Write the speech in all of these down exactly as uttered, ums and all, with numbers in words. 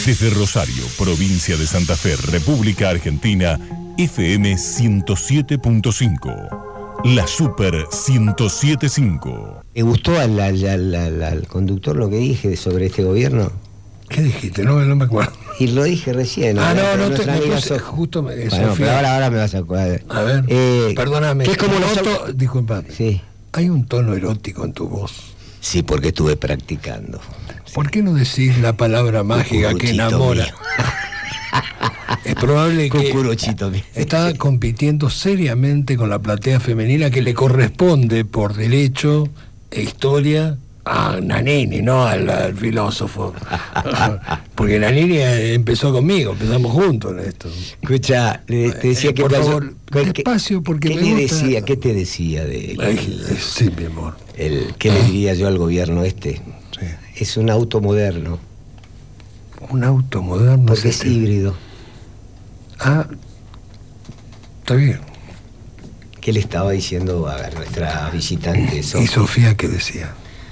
Desde Rosario, provincia de Santa Fe, República Argentina, F M ciento siete punto cinco. La Super ciento siete punto cinco. ¿Le gustó al, al, al, al, al conductor lo que dije sobre este gobierno? ¿Qué dijiste? No, no me acuerdo. Y lo dije recién. Ah, no, no, no, te, no, no so... justo me... Bueno, pero ahora, ahora me vas a acordar. A ver, eh, perdóname. ¿Qué es como noto, los... Disculpame. Sí. Hay un tono erótico en tu voz. Sí, porque estuve practicando. ¿Por qué no decís la palabra mágica que enamora? Es probable que está compitiendo seriamente con la platea femenina que le corresponde por derecho e historia a Nanini, no al, al filósofo. Porque Nanini empezó conmigo, empezamos juntos en esto. Escucha, te decía eh, que... por pasó, favor, despacio, porque ¿qué, me le gusta... decía, ¿Qué te decía de él? Ay, sí, mi amor. El, ¿Qué le diría yo al gobierno este? Sí. Es un auto moderno. Un auto moderno. Porque es híbrido. Ah, está bien. ¿Qué le estaba diciendo a nuestra visitante Sofía? ¿Y Sofía qué decía?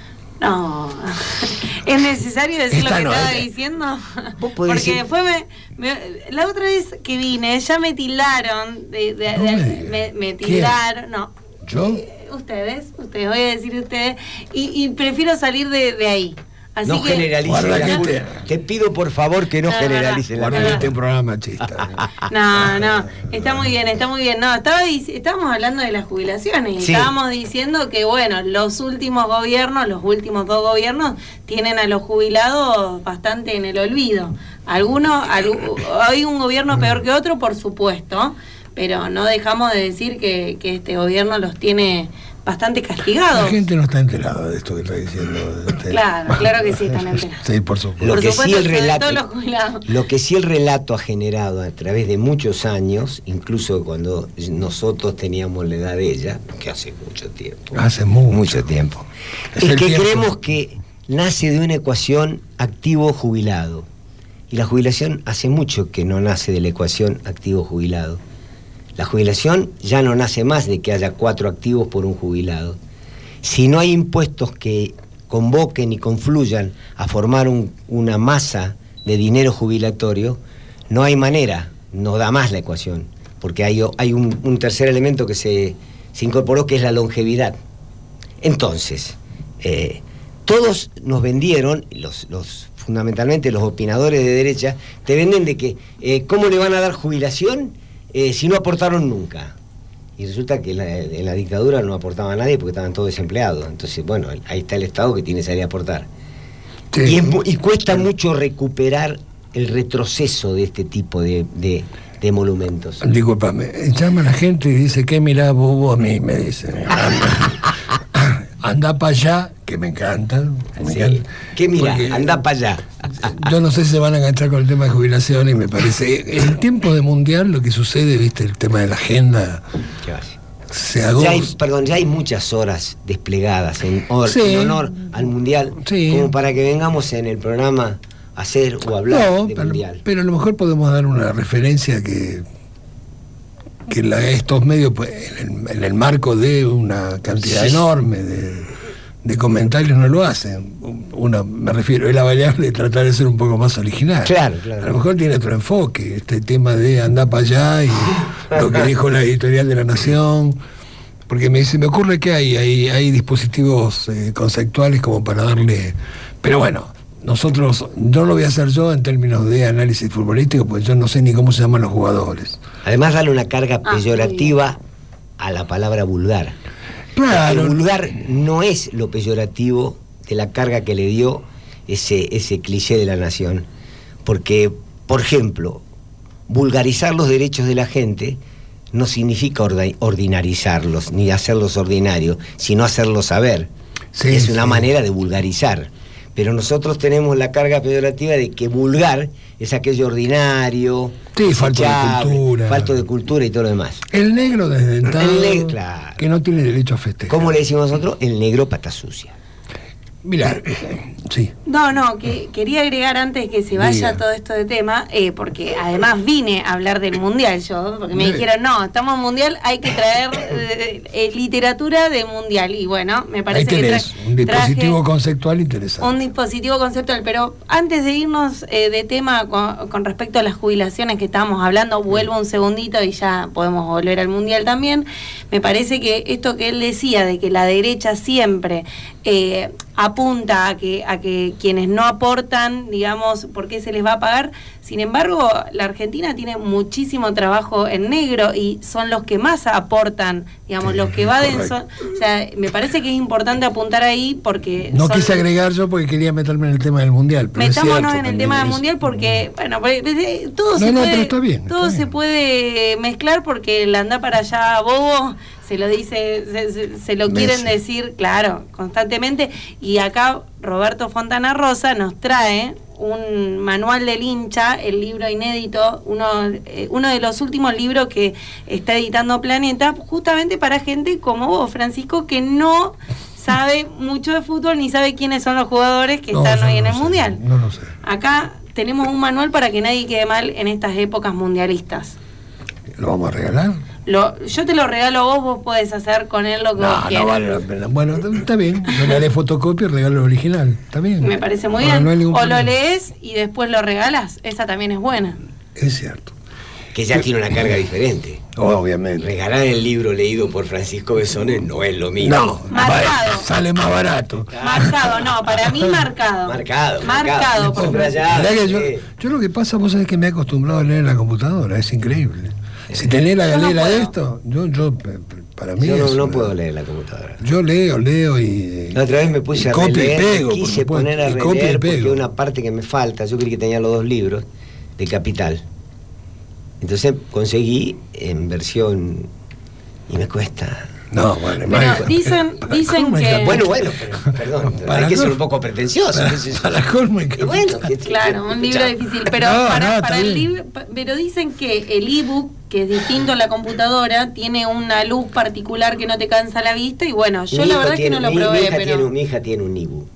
No, ¿es necesario decir Esta lo que no, estaba eh. diciendo? Porque decir... después me, me, la otra vez que vine ya me tildaron, de, de, no de, me, me, me tildaron, no. ¿Yo? Eh, ustedes, ustedes, voy a decir ustedes, y, y prefiero salir de, de ahí. Así no que, generalice la te... te... te pido por favor que no, no generalice no, no. la Guarda este programa machista. No, no, está muy bien, está muy bien. No, estaba estábamos hablando de las jubilaciones y sí. Estábamos diciendo que bueno, los últimos gobiernos, los últimos dos gobiernos tienen a los jubilados bastante en el olvido. Algunos, alg... hay un gobierno peor que otro, por supuesto, pero no dejamos de decir que, que este gobierno los tiene bastante castigados. La gente no está enterada de esto que está diciendo. Este... Claro, claro que sí están enterados. Sí, por supuesto. Lo por que supuesto, sí el relato, los lo que sí el relato ha generado a través de muchos años, incluso cuando nosotros teníamos la edad de ella, que hace mucho tiempo. Hace mucho, mucho tiempo. Es, es que tiempo. creemos que nace de una ecuación activo-jubilado. Y la jubilación hace mucho que no nace de la ecuación activo-jubilado. La jubilación ya no nace más de que haya cuatro activos por un jubilado. Si no hay impuestos que convoquen y confluyan a formar un, una masa de dinero jubilatorio, no hay manera, no da más la ecuación, porque hay, hay un, un tercer elemento que se, se incorporó, que es la longevidad. Entonces, eh, todos nos vendieron, los, los, fundamentalmente los opinadores de derecha, te venden de que, eh, ¿cómo le van a dar jubilación Eh, si no aportaron nunca? Y resulta que en la, en la dictadura no aportaba a nadie porque estaban todos desempleados. Entonces, bueno, ahí está el Estado que tiene que salir a aportar. Sí. Y, es, y cuesta mucho recuperar el retroceso de este tipo de, de, de monumentos. Disculpame, llama a la gente y dice, ¿qué mirá bobo a mí? Me dicen. Anda para allá, que me encanta. Me sí. encanta ¿Qué mirá? Anda para allá. Yo no sé si se van a enganchar con el tema de jubilación y me parece... En tiempo de mundial lo que sucede, viste, el tema de la agenda... Se ya hay, perdón, ya hay muchas horas desplegadas en, or, sí. en honor al mundial, sí. como para que vengamos en el programa a hacer o hablar no, de pero, mundial. Pero a lo mejor podemos dar una referencia que... que la, estos medios, pues, en el, en el marco de una cantidad sí. enorme de, de comentarios no lo hacen. Una, me refiero, es la variable de tratar de ser un poco más original. Claro, claro. A lo mejor tiene otro enfoque, este tema de andar para allá y lo que dijo la editorial de La Nación, porque me dice, me ocurre que hay, hay, hay dispositivos eh, conceptuales como para darle... Pero bueno, nosotros, no lo voy a hacer yo en términos de análisis futbolístico, pues yo no sé ni cómo se llaman los jugadores. Además, darle una carga peyorativa ah, a la palabra vulgar. Claro. El vulgar no es lo peyorativo de la carga que le dio ese, ese cliché de La Nación. Porque, por ejemplo, vulgarizar los derechos de la gente no significa ordinarizarlos, ni hacerlos ordinarios, sino hacerlos saber. Sí, es una sí. manera de vulgarizar. Pero nosotros tenemos la carga peyorativa de que vulgar es aquello ordinario, sí, falto de cultura, falto de cultura y todo lo demás. El negro desdentado, el ne- claro. que no tiene derecho a festejar. ¿Cómo le decimos nosotros? El negro pata sucia. Mirá, sí. No, no, que quería agregar antes que se vaya Diga. todo esto de tema, eh, porque además vine a hablar del mundial yo, porque me dijeron, no, estamos en mundial, hay que traer eh, eh, literatura de mundial. Y bueno, me parece Ahí tenés, que tra- un dispositivo traje conceptual interesante. un dispositivo conceptual. Pero antes de irnos eh, de tema con, con respecto a las jubilaciones que estábamos hablando, vuelvo un segundito y ya podemos volver al mundial también. Me parece que esto que él decía de que la derecha siempre eh, apunta a que, a que quienes no aportan, digamos, ¿por qué se les va a pagar? Sin embargo, la Argentina tiene muchísimo trabajo en negro y son los que más aportan, digamos, Sí, los que van correcto. son, o sea, me parece que es importante apuntar ahí porque No son- quise agregar yo porque quería meterme en el tema del mundial. Pero es metámonos cierto en el también, tema del es- mundial porque, bueno, porque, eh, todo No, se no, puede, pero está bien, todo está se bien. puede mezclar porque el anda para allá bobo se lo dice, se, se- se lo quieren Messi. decir, claro, constantemente. Y acá Roberto Fontana Rosa nos trae un manual del hincha, el libro inédito, uno, eh, uno de los últimos libros que está editando Planeta, justamente para gente como vos, Francisco, que no sabe mucho de fútbol ni sabe quiénes son los jugadores que No, están yo hoy en no el sé, mundial. No lo sé. Acá tenemos un manual para que nadie quede mal en estas épocas mundialistas. ¿Lo vamos a regalar? Lo, yo te lo regalo a vos, vos podés hacer con él lo que vos No, quieras. no vale la pena. Bueno, está bien. Yo le haré fotocopia y regalo el original. Está bien. Me parece muy No, bien. no hay ningún o lo problema. lees y después lo regalas. Esa también es buena. Es cierto. Que ya tiene una carga diferente. Obviamente. Regalar el libro leído por Francisco Besones no es lo mismo. No, Marcado. va- sale más barato. Marcado, no, para mí marcado. Marcado, Marcado. marcado. por Subrayado. Mirá que yo, sí. yo lo que pasa, vos sabés que me he acostumbrado a leer en la computadora, es increíble. Si tenés la Yo no galera de puedo. esto, yo, yo para mí Yo no, es no una- puedo leer la computadora. Yo leo, leo y... La otra vez me puse y a copio y releer, pego, me por quise supuesto, poner a y copio y releer porque pego. una parte que me falta, yo creí que tenía los dos libros, de Capital. Entonces conseguí en versión y me cuesta. No, bueno, Pero Michael, dicen, para dicen colmo hay que... Bueno, bueno, pero, perdón, Para hay que ser col- un poco pretencioso. para, qué sé yo. para colmo hay Y que... bueno, que- Claro, un libro escuchá. difícil, pero No, para, no, está para el bien. libro, pa- pero dicen que el ebook, que es distinto a la computadora, tiene una luz particular que no te cansa la vista y bueno, yo Mi la hijo verdad es que tiene- no lo mi- mi probé, hija pero tiene un- mi hija tiene un ebook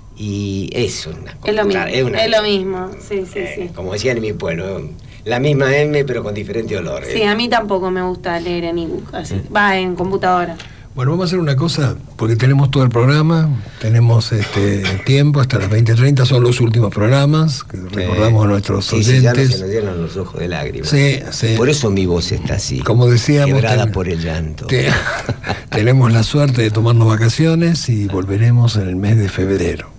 y es una es lo mismo, computadora, es una- es lo mismo, sí, sí, eh, sí. como decían en mi pueblo, la misma M pero con diferente olor. Sí, eh. a mí tampoco me gusta leer en ebook, así, va en computadora. Bueno, vamos a hacer una cosa, porque tenemos todo el programa, tenemos este tiempo, hasta las veinte treinta son los últimos programas, que recordamos a nuestros Sí, sí, ya no oyentes. se nos llenan los ojos de lágrimas. Sí, sí. Por eso mi voz está así. Como decíamos, quebrada ten- por el llanto. Te- tenemos la suerte de tomarnos vacaciones y volveremos en el mes de febrero.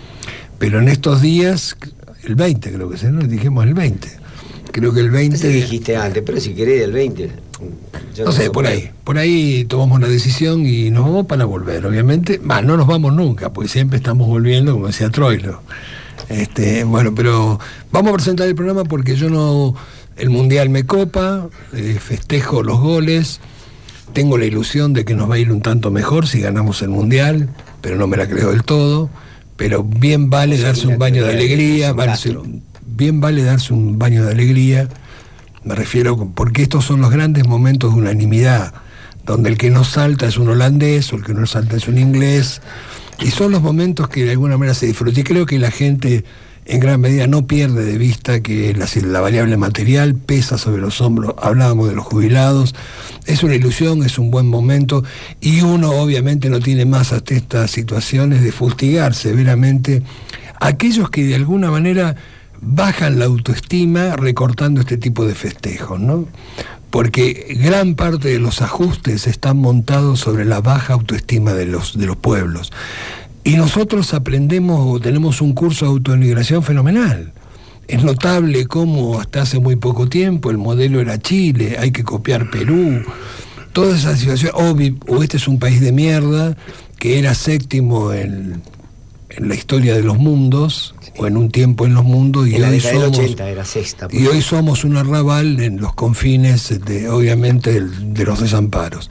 Pero en estos días, el veinte creo que es, ¿no? Dijimos el veinte. Creo que el Pensé veinte... que dijiste antes, pero si querés el veinte. yo No sé, puedo por creer. ahí. Por ahí tomamos la decisión y nos vamos para volver, obviamente. Bah, no nos vamos nunca, porque siempre estamos volviendo, como decía Troilo. Este, bueno, pero vamos a presentar el programa porque yo no... El Mundial me copa, eh, festejo los goles, tengo la ilusión de que nos va a ir un tanto mejor si ganamos el Mundial, pero no me la creo del todo. Pero bien vale Sí, darse la un baño de teoría de alegría, Castro. darse- bien vale darse un baño de alegría. Me refiero, porque estos son los grandes momentos de unanimidad, donde el que no salta es un holandés o el que no salta es un inglés, y son los momentos que de alguna manera se disfrutan. Y creo que la gente en gran medida no pierde de vista que la, la variable material pesa sobre los hombros. Hablábamos de los jubilados, es una ilusión, es un buen momento, y uno obviamente no tiene más hasta estas situaciones de fustigar severamente a aquellos que de alguna manera bajan la autoestima recortando este tipo de festejos, ¿no? Porque gran parte de los ajustes están montados sobre la baja autoestima de los, de los pueblos. Y nosotros aprendemos o tenemos un curso de autodenigración fenomenal. Es notable cómo hasta hace muy poco tiempo el modelo era Chile, hay que copiar Perú, toda esa situación, o, vi- o este es un país de mierda que era séptimo en, en la historia de los mundos, o en un tiempo en los mundos, y En la hoy década del somos... ochenta era sexta. Y hoy somos un arrabal en los confines, de, obviamente, del- de los desamparos.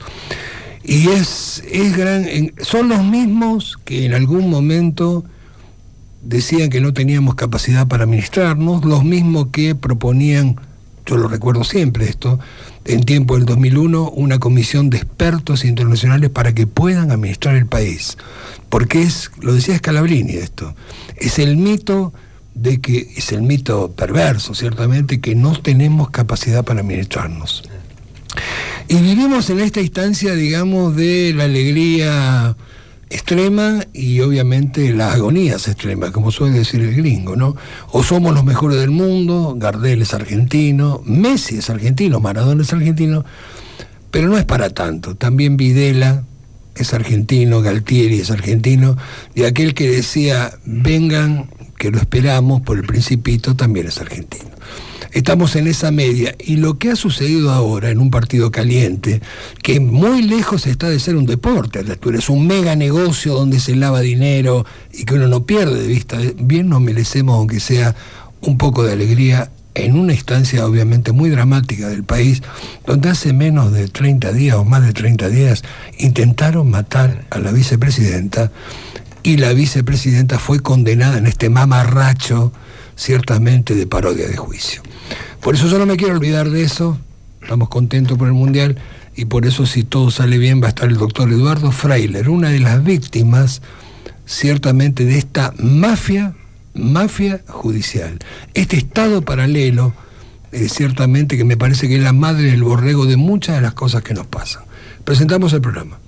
Y es, es gran, en- son los mismos que en algún momento decían que no teníamos capacidad para administrarnos, los mismos que proponían yo lo recuerdo siempre esto, en tiempo del dos mil uno, una comisión de expertos internacionales para que puedan administrar el país. Porque es, lo decía Scalabrini esto, es el mito de que, es el mito perverso, ciertamente, que no tenemos capacidad para administrarnos. Y vivimos en esta instancia, digamos, de la alegría extrema y obviamente las agonías extremas, como suele decir el gringo, ¿no? O somos los mejores del mundo, Gardel es argentino, Messi es argentino, Maradona es argentino, pero no es para tanto. También Videla es argentino, Galtieri es argentino, y aquel que decía, vengan, que lo esperamos, por el Principito, también es argentino. Estamos en esa media, y lo que ha sucedido ahora en un partido caliente, que muy lejos está de ser un deporte, es un mega negocio donde se lava dinero y que uno no pierde de vista, bien nos merecemos, aunque sea un poco de alegría, en una instancia obviamente muy dramática del país, donde hace menos de treinta días o más de treinta días intentaron matar a la vicepresidenta, y la vicepresidenta fue condenada en este mamarracho, ciertamente de parodia de juicio. Por eso yo no me quiero olvidar de eso, estamos contentos por el Mundial, y por eso, si todo sale bien, va a estar el doctor Eduardo Freiler, una de las víctimas, ciertamente, de esta mafia, mafia judicial. Este estado paralelo, eh, ciertamente, que me parece que es la madre del borrego de muchas de las cosas que nos pasan. Presentamos el programa.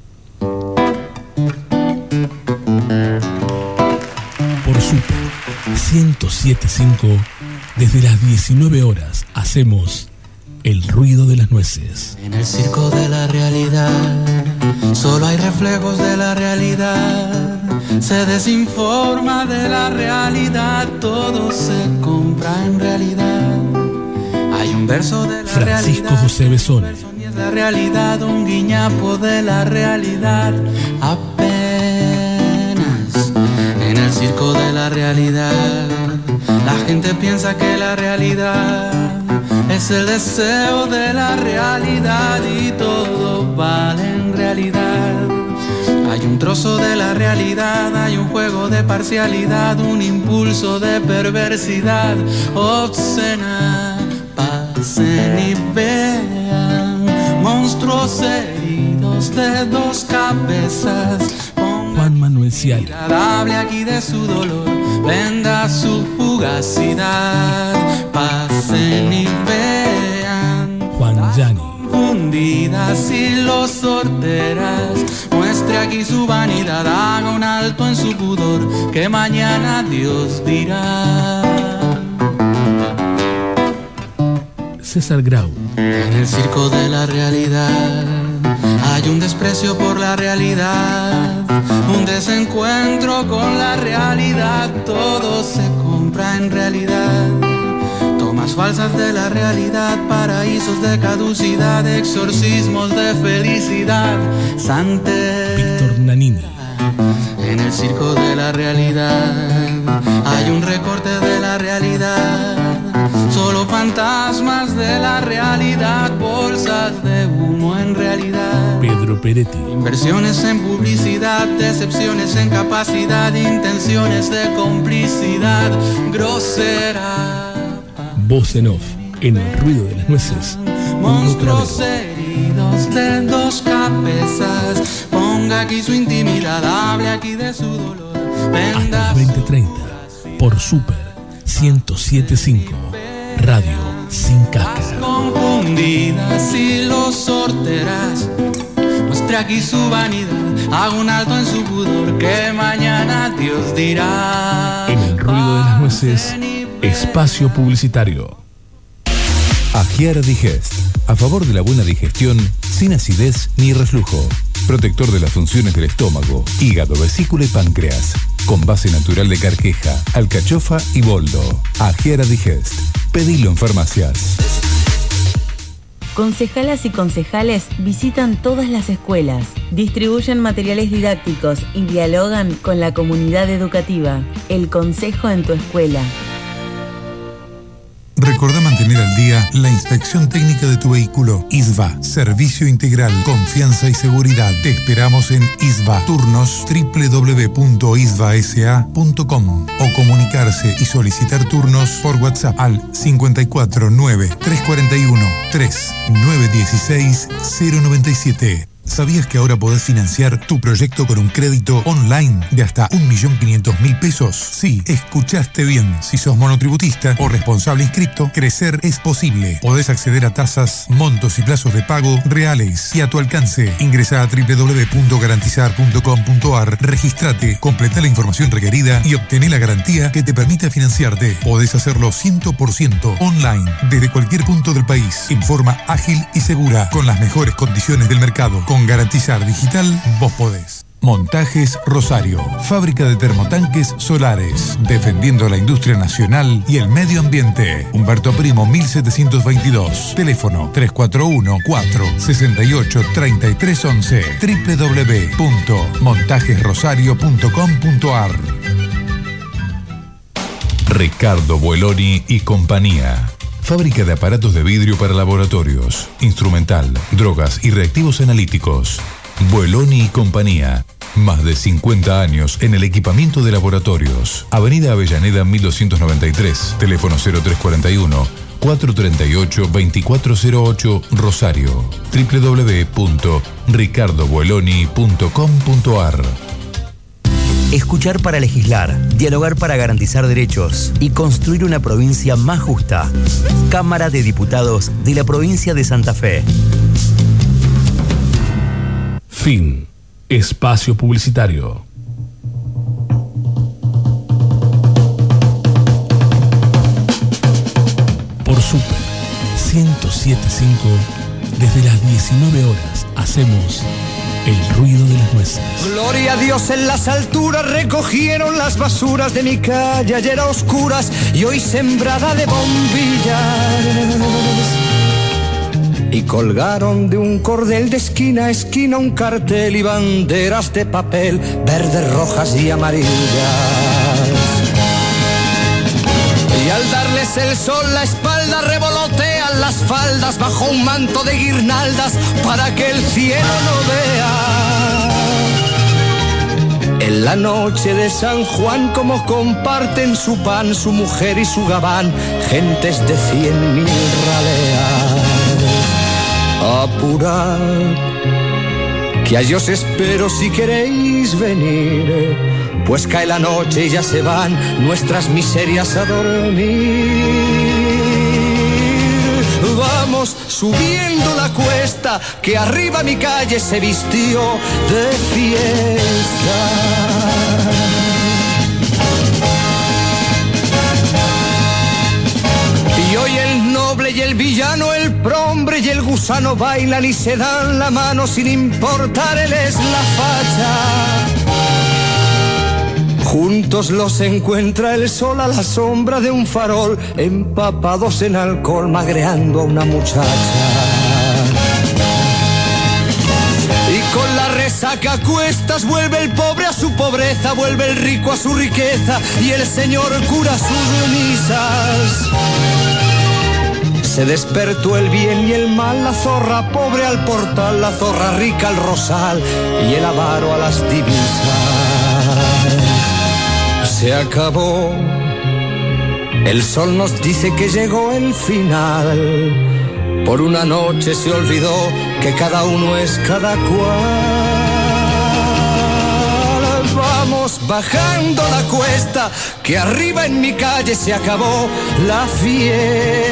Por Super ciento siete punto cinco, desde las diecinueve horas hacemos el ruido de las nueces. En el circo de la realidad solo hay reflejos de la realidad. Se desinforma de la realidad, todo se compra en realidad. Hay un verso de la Francisco realidad, José Besone. es la realidad, un guiñapo de la realidad. Apenas en el circo de la realidad, la gente piensa que la realidad es el deseo de la realidad y todo vale en realidad. Hay un trozo de la realidad, hay un juego de parcialidad, un impulso de perversidad obscena. Pasen y vean monstruos heridos de dos cabezas. Juan Manuel Ciali. Hable aquí de su dolor, venda su fugacidad. Pasen y vean. Juan Yani. Confundidas y los sorteras, muestre aquí su vanidad, haga un alto en su pudor, que mañana Dios dirá. César Grau. En el circo de la realidad hay un desprecio por la realidad, un desencuentro con la realidad, todo se compra en realidad. Tomas falsas de la realidad, paraísos de caducidad, exorcismos de felicidad, santidad. Víctor Nanini. En el circo de la realidad hay un recorte de la realidad, solo fantasmas de la realidad, bolsas de humo en realidad. Pedro Peretti. Inversiones en publicidad, decepciones en capacidad, intenciones de complicidad grosera. Voz en off, en el ruido de las nueces. Monstruos heridos de dos cabezas, ponga aquí su intimidad, hable aquí de su dolor. Hasta las veinte treinta, por Super ciento siete punto cinco, Radio Sin Cáscara. Confundidas y los sorteras, muestre aquí su vanidad, haga un alto en su pudor, que mañana Dios dirá. En el ruido de las nueces, espacio publicitario. Agiar Digest, a favor de la buena digestión, sin acidez ni reflujo. Protector de las funciones del estómago, hígado, vesícula y páncreas. Con base natural de carqueja, alcachofa y boldo. Agiar Digest. Pedilo en farmacias. Concejalas y concejales visitan todas las escuelas, distribuyen materiales didácticos y dialogan con la comunidad educativa. El consejo en tu escuela. Recordá mantener al día la inspección técnica de tu vehículo. I S V A, servicio integral, confianza y seguridad. Te esperamos en I S V A. Turnos doble u doble u doble u punto i s v a s a punto com o comunicarse y solicitar turnos por WhatsApp al cinco cuatro nueve, tres cuatro uno, tres nueve uno seis, cero nueve siete. ¿Sabías que ahora podés financiar tu proyecto con un crédito online de hasta un millón quinientos mil pesos? Sí, escuchaste bien. Si sos monotributista o responsable inscripto, crecer es posible. Podés acceder a tasas, montos y plazos de pago reales y a tu alcance. Ingresá a doble u doble u doble u punto garantizar punto com punto a r, registrate, completá la información requerida y obtené la garantía que te permite financiarte. Podés hacerlo cien por ciento online, desde cualquier punto del país, en forma ágil y segura, con las mejores condiciones del mercado. Con Garantizar Digital, vos podés. Montajes Rosario, fábrica de termotanques solares, defendiendo la industria nacional y el medio ambiente. Humberto Primo mil setecientos veintidós, teléfono tres cuatro uno, cuatro seis ocho, tres tres once, doble u doble u doble u punto montajes rosario punto com punto a r. Ricardo Bueloni y compañía. Fábrica de aparatos de vidrio para laboratorios, instrumental, drogas y reactivos analíticos. Bueloni y compañía. Más de cincuenta años en el equipamiento de laboratorios. Avenida Avellaneda mil doscientos noventa y tres. Teléfono cero tres cuatro uno, cuatro tres ocho, dos cuatro cero ocho, Rosario. doble u doble u doble u punto ricardo bueloni punto com punto a r. Escuchar para legislar, dialogar para garantizar derechos y construir una provincia más justa. Cámara de Diputados de la provincia de Santa Fe. Fin. Espacio publicitario. Por Super ciento siete punto cinco, desde las diecinueve horas hacemos el ruido de las nueces. Gloria a Dios en las alturas, recogieron las basuras de mi calle ayer a oscuras y hoy sembrada de bombillas. Y colgaron de un cordel de esquina a esquina un cartel y banderas de papel, verdes, rojas y amarillas. Y al darles el sol la espalda revolotean las faldas bajo un manto de guirnaldas para que el cielo no vea. En la noche de San Juan como comparten su pan, su mujer y su gabán, gentes de cien mil raleas. Apurad, que a Dios espero si queréis venir, pues cae la noche y ya se van nuestras miserias a dormir. Vamos subiendo la cuesta, que arriba mi calle se vistió de fiesta. Y hoy el noble y el villano, el prombre y el gusano bailan y se dan la mano sin importar él es la facha. Juntos los encuentra el sol a la sombra de un farol, empapados en alcohol, magreando a una muchacha. Y con la resaca a cuestas vuelve el pobre a su pobreza, vuelve el rico a su riqueza y el señor cura sus misas. Se despertó el bien y el mal, la zorra pobre al portal, la zorra rica al rosal y el avaro a las divisas. Se acabó, el sol nos dice que llegó el final. Por una noche se olvidó que cada uno es cada cual. Vamos bajando la cuesta, que arriba en mi calle se acabó la fiesta.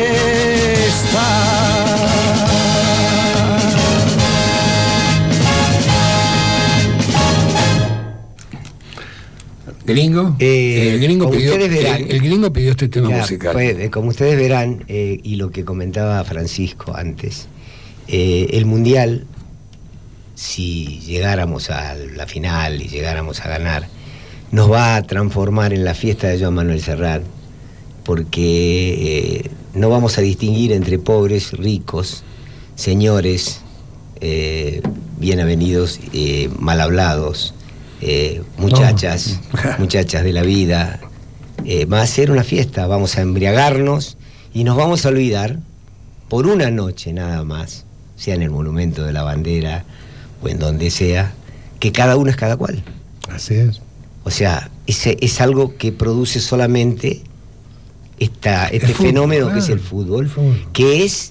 Gringo, eh, el, gringo pidió, verán, el, el gringo pidió este tema ya, musical. Pues, como ustedes verán, eh, y lo que comentaba Francisco antes, eh, el Mundial, si llegáramos a la final y llegáramos a ganar, nos va a transformar en la fiesta de Joan Manuel Serrat, porque eh, no vamos a distinguir entre pobres, ricos, señores, eh, bien avenidos, eh, mal hablados, Eh, muchachas, no. muchachas de la vida. Eh, va a ser una fiesta, vamos a embriagarnos Y nos vamos a olvidar, por una noche nada más, sea en el Monumento de la Bandera o en donde sea, que cada uno es cada cual. Así es. O sea, ese es algo que produce solamente esta, este fútbol, fenómeno claro, que es el fútbol, el fútbol, que es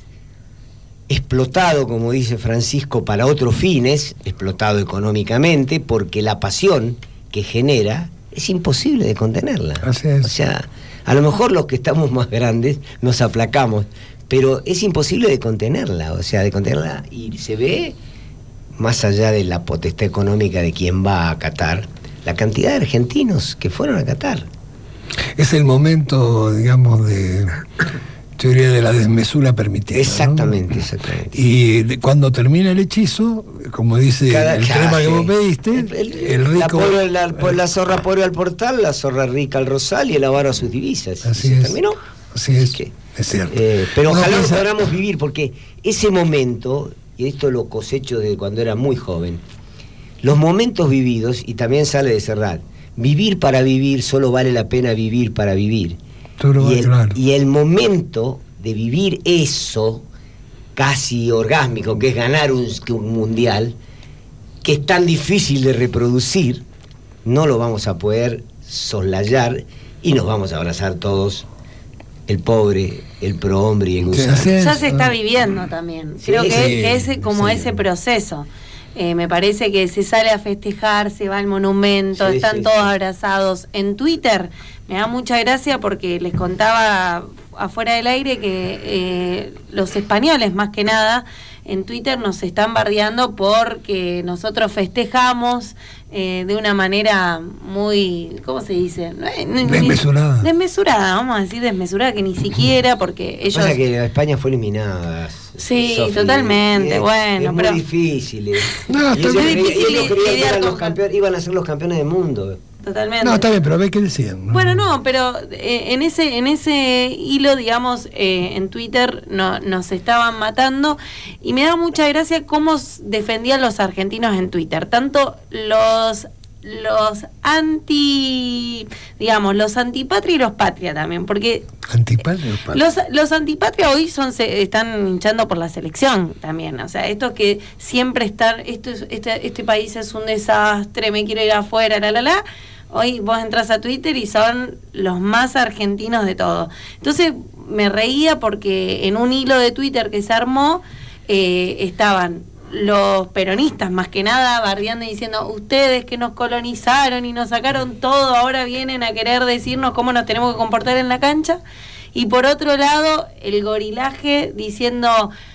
explotado, como dice Francisco, para otros fines, explotado económicamente, porque la pasión que genera es imposible de contenerla. Así es. O sea, a lo mejor los que estamos más grandes nos aplacamos, pero es imposible de contenerla, o sea, de contenerla, y se ve, más allá de la potestad económica de quien va a Qatar, la cantidad de argentinos que fueron a Qatar. Es el momento, digamos, de... yo diría de la desmesura permitida. Exactamente, ¿no? exactamente. Y de, cuando termina el hechizo, como dice Cada, el cada, tema que sí. vos pediste, el, el, el rico... La, pobre, la, la zorra pobre al portal, la zorra rica al rosal y el avaro a sus divisas. Así ¿Se es. terminó? Así es, que, es cierto. Eh, pero Uno ojalá piensa... lo podamos vivir, porque ese momento, y esto lo cosecho desde cuando era muy joven, los momentos vividos, y también sale de Serrat, vivir para vivir, solo vale la pena vivir para vivir. Todo y, el, claro. y el momento de vivir eso casi orgásmico, que es ganar un, un mundial, que es tan difícil de reproducir, no lo vamos a poder soslayar y nos vamos a abrazar todos, el pobre, el prohombre y el gusano. Ya se está viviendo también. Sí, Creo que, sí, que es como sí. ese proceso. Eh, me parece que se sale a festejar, se va al monumento, sí, están sí, todos sí. abrazados. En Twitter me da mucha gracia porque les contaba afuera del aire que eh, los españoles, más que nada, en Twitter nos están bardeando porque nosotros festejamos eh, de una manera muy, ¿cómo se dice? Desmesurada. Desmesurada, vamos a decir desmesurada, que ni siquiera, porque ellos... Pasa que España fue eliminada. Sí, Sofi, totalmente, es, bueno, es pero... muy difícil. Eh. No, ellos, está bien. ellos difícil creían que lidiar eran con- los campeones, iban a ser los campeones del mundo. Totalmente. No, está bien, pero a ver qué decían. ¿no? Bueno, no, pero eh, en ese en ese hilo, digamos, eh, en Twitter no, nos estaban matando y me da mucha gracia cómo s- defendían los argentinos en Twitter, tanto los los anti, digamos, los antipatria y los patria también, porque Antipatria o patria. los, los antipatria hoy son se están hinchando por la selección también, o sea, esto que siempre están, esto es, este, este país es un desastre, me quiero ir afuera, la la la. Hoy vos entras a Twitter y son los más argentinos de todo. Entonces me reía porque en un hilo de Twitter que se armó eh, estaban los peronistas más que nada bardeando y diciendo, ustedes que nos colonizaron y nos sacaron todo, ahora vienen a querer decirnos cómo nos tenemos que comportar en la cancha. Y por otro lado, el gorilaje diciendo,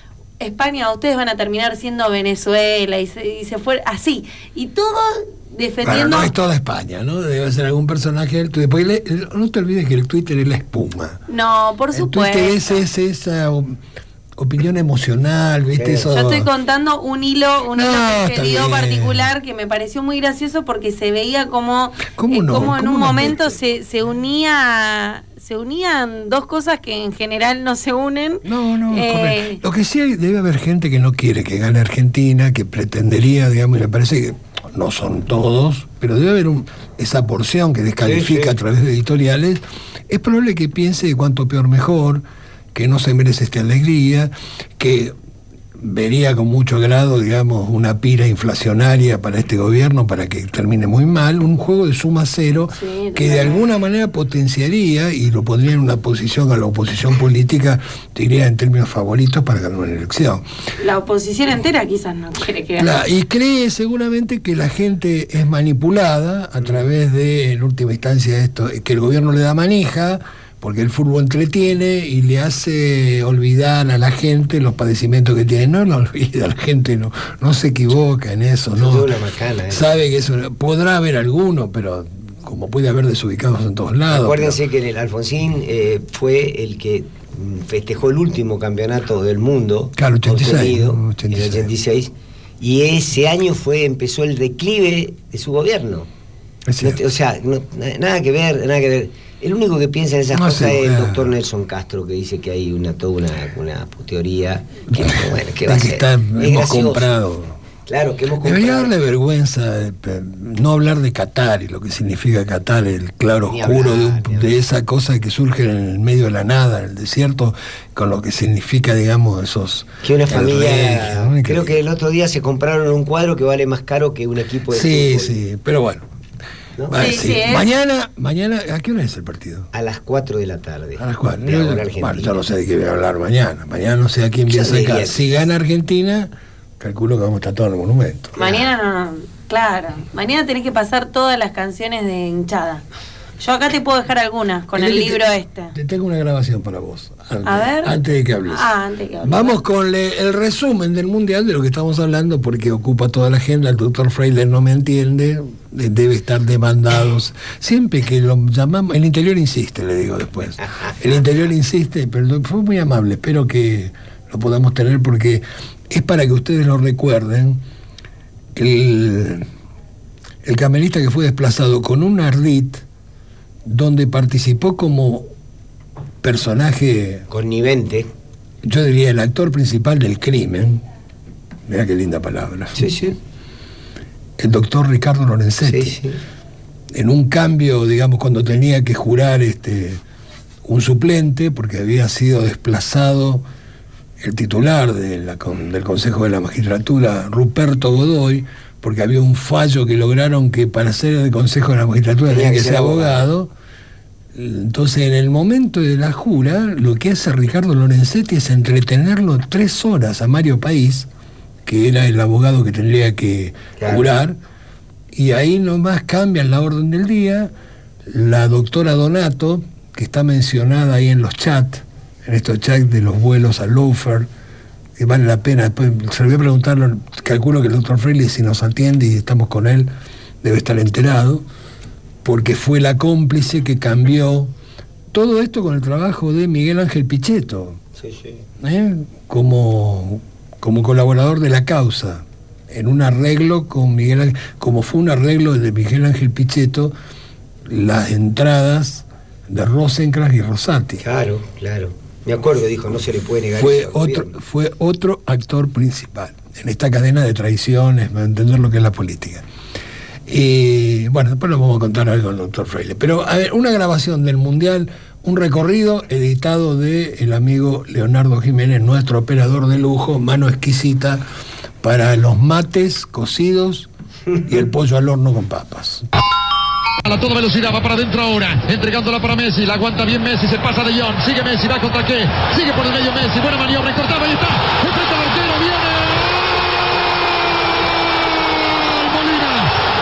España, ustedes van a terminar siendo Venezuela, y se, y se fue así. Y todo defendiendo... Bueno, no es toda España, ¿no? Debe ser algún personaje del Twitter. Porque le- el- no te olvides que el Twitter es la espuma. No, por El supuesto. Twitter es, es esa o- opinión emocional, ¿viste? Sí. Eso... Yo estoy contando un hilo, un No, hilo está preferido bien. particular que me pareció muy gracioso porque se veía como, ¿Cómo eh, no? como en ¿Cómo un no? momento se, se unía, se unían dos cosas que en general no se unen. No, no, Eh, correcto. Lo que sí hay, debe haber gente que no quiere que gane Argentina, que pretendería, digamos, y me parece que no son todos, pero debe haber un, esa porción que descalifica Sí, sí. a través de editoriales. Es probable que piense de cuánto peor mejor, que no se merece esta alegría, que vería con mucho agrado, digamos, una pira inflacionaria para este gobierno para que termine muy mal, un juego de suma cero Sí, que de alguna manera potenciaría y lo pondría en una posición a la oposición política, diría en términos favoritos para ganar una elección. La oposición entera quizás no quiere que gane. La- y cree seguramente que la gente es manipulada a través de, en última instancia, esto, que el gobierno le da manija, porque el fútbol entretiene y le hace olvidar a la gente los padecimientos que tiene. No lo olvida, la gente no, no se equivoca en eso, no. Yo la macana, eh. Sabe que eso podrá haber alguno, pero como puede haber desubicados en todos lados. Acuérdense que el Alfonsín eh, fue el que mm, festejó el último campeonato del mundo, Claro, ochenta y seis, obtenido ¿no? ochenta y en el seis. ochenta y seis, y ese año fue empezó el declive de su gobierno. Es No cierto. te- o sea, no- na- nada que ver, nada que ver. El único que piensa en esas No cosas sé, es el bueno. doctor Nelson Castro, que dice que hay una toda una, una teoría que, bueno, ¿qué va a De que ser? está- Es hemos gracioso. comprado. Claro, que hemos comprado. Debería darle vergüenza eh, no hablar de Qatar y lo que significa Qatar, el claro oscuro hablar, de, un, de esa cosa que surge en el medio de la nada, en el desierto, con lo que significa, digamos, esos... Que una familia... Rey, creo que el otro día se compraron un cuadro que vale más caro que un equipo de sí, fútbol. Sí, sí, pero bueno. ¿No? Va, sí, sí. Sí, mañana, mañana, ¿a qué hora es el partido? A las cuatro de la tarde. A las cuatro. Yo, bueno, yo no sé de qué voy a hablar mañana. Mañana no sé a quién voy a sacar. Si gana Argentina, calculo que vamos a estar todos en el monumento. Mañana no, no, claro. Mañana tenés que pasar todas las canciones de hinchada. Yo acá te puedo dejar algunas con el libro te, este. Te tengo una grabación para vos. Antes, a ver. Antes de que hables. Ah, antes de que hables. Vamos con le, el resumen del Mundial de lo que estamos hablando, porque ocupa toda la agenda. El doctor Freire no me entiende. Debe estar demandado. Siempre que lo llamamos... El interior insiste, le digo después. El interior insiste, pero fue muy amable. Espero que lo podamos tener porque es para que ustedes lo recuerden. El, el camelista que fue desplazado con un ardid donde participó como personaje connivente, yo diría el actor principal del crimen, mira qué linda palabra, sí, sí. el doctor Ricardo Lorenzetti, sí, sí. En un cambio, digamos, cuando tenía que jurar este un suplente, porque había sido desplazado el titular de la, del Consejo de la Magistratura, Ruperto Godoy, porque había un fallo que lograron que para ser del Consejo de la Magistratura tenía, tenía que, que ser abogado. abogado. Entonces, en el momento de la jura, lo que hace Ricardo Lorenzetti es entretenerlo tres horas a Mario País, que era el abogado que tendría que claro. jurar, y ahí nomás cambian la orden del día. La doctora Donato, que está mencionada ahí en los chats, en estos chats de los vuelos a Lofer, que vale la pena, después se lo voy a preguntar, calculo que el doctor Freire, si nos atiende y estamos con él, debe estar enterado, porque fue la cómplice que cambió todo esto con el trabajo de Miguel Ángel Pichetto, sí, sí. ¿eh? como, como colaborador de la causa, en un arreglo con Miguel Ángel, como fue un arreglo de Miguel Ángel Pichetto, las entradas de Rosenkrantz y Rosati. Claro, claro. Me acuerdo, dijo, no se le puede negar. Fue otro, fue otro actor principal en esta cadena de traiciones, para entender lo que es la política. Y bueno, después lo vamos a contar algo con el doctor Freire. Pero a ver, una grabación del Mundial, un recorrido editado de el amigo Leonardo Jiménez, nuestro operador de lujo, mano exquisita para los mates cocidos y el pollo al horno con papas. A toda velocidad, va para adentro ahora, entregándola para Messi, la aguanta bien Messi, se pasa de Jong, sigue Messi, va contra qué, sigue por el medio Messi, buena maniobra, cortaba, ahí está, enfrenta al arquero, viene, Molina,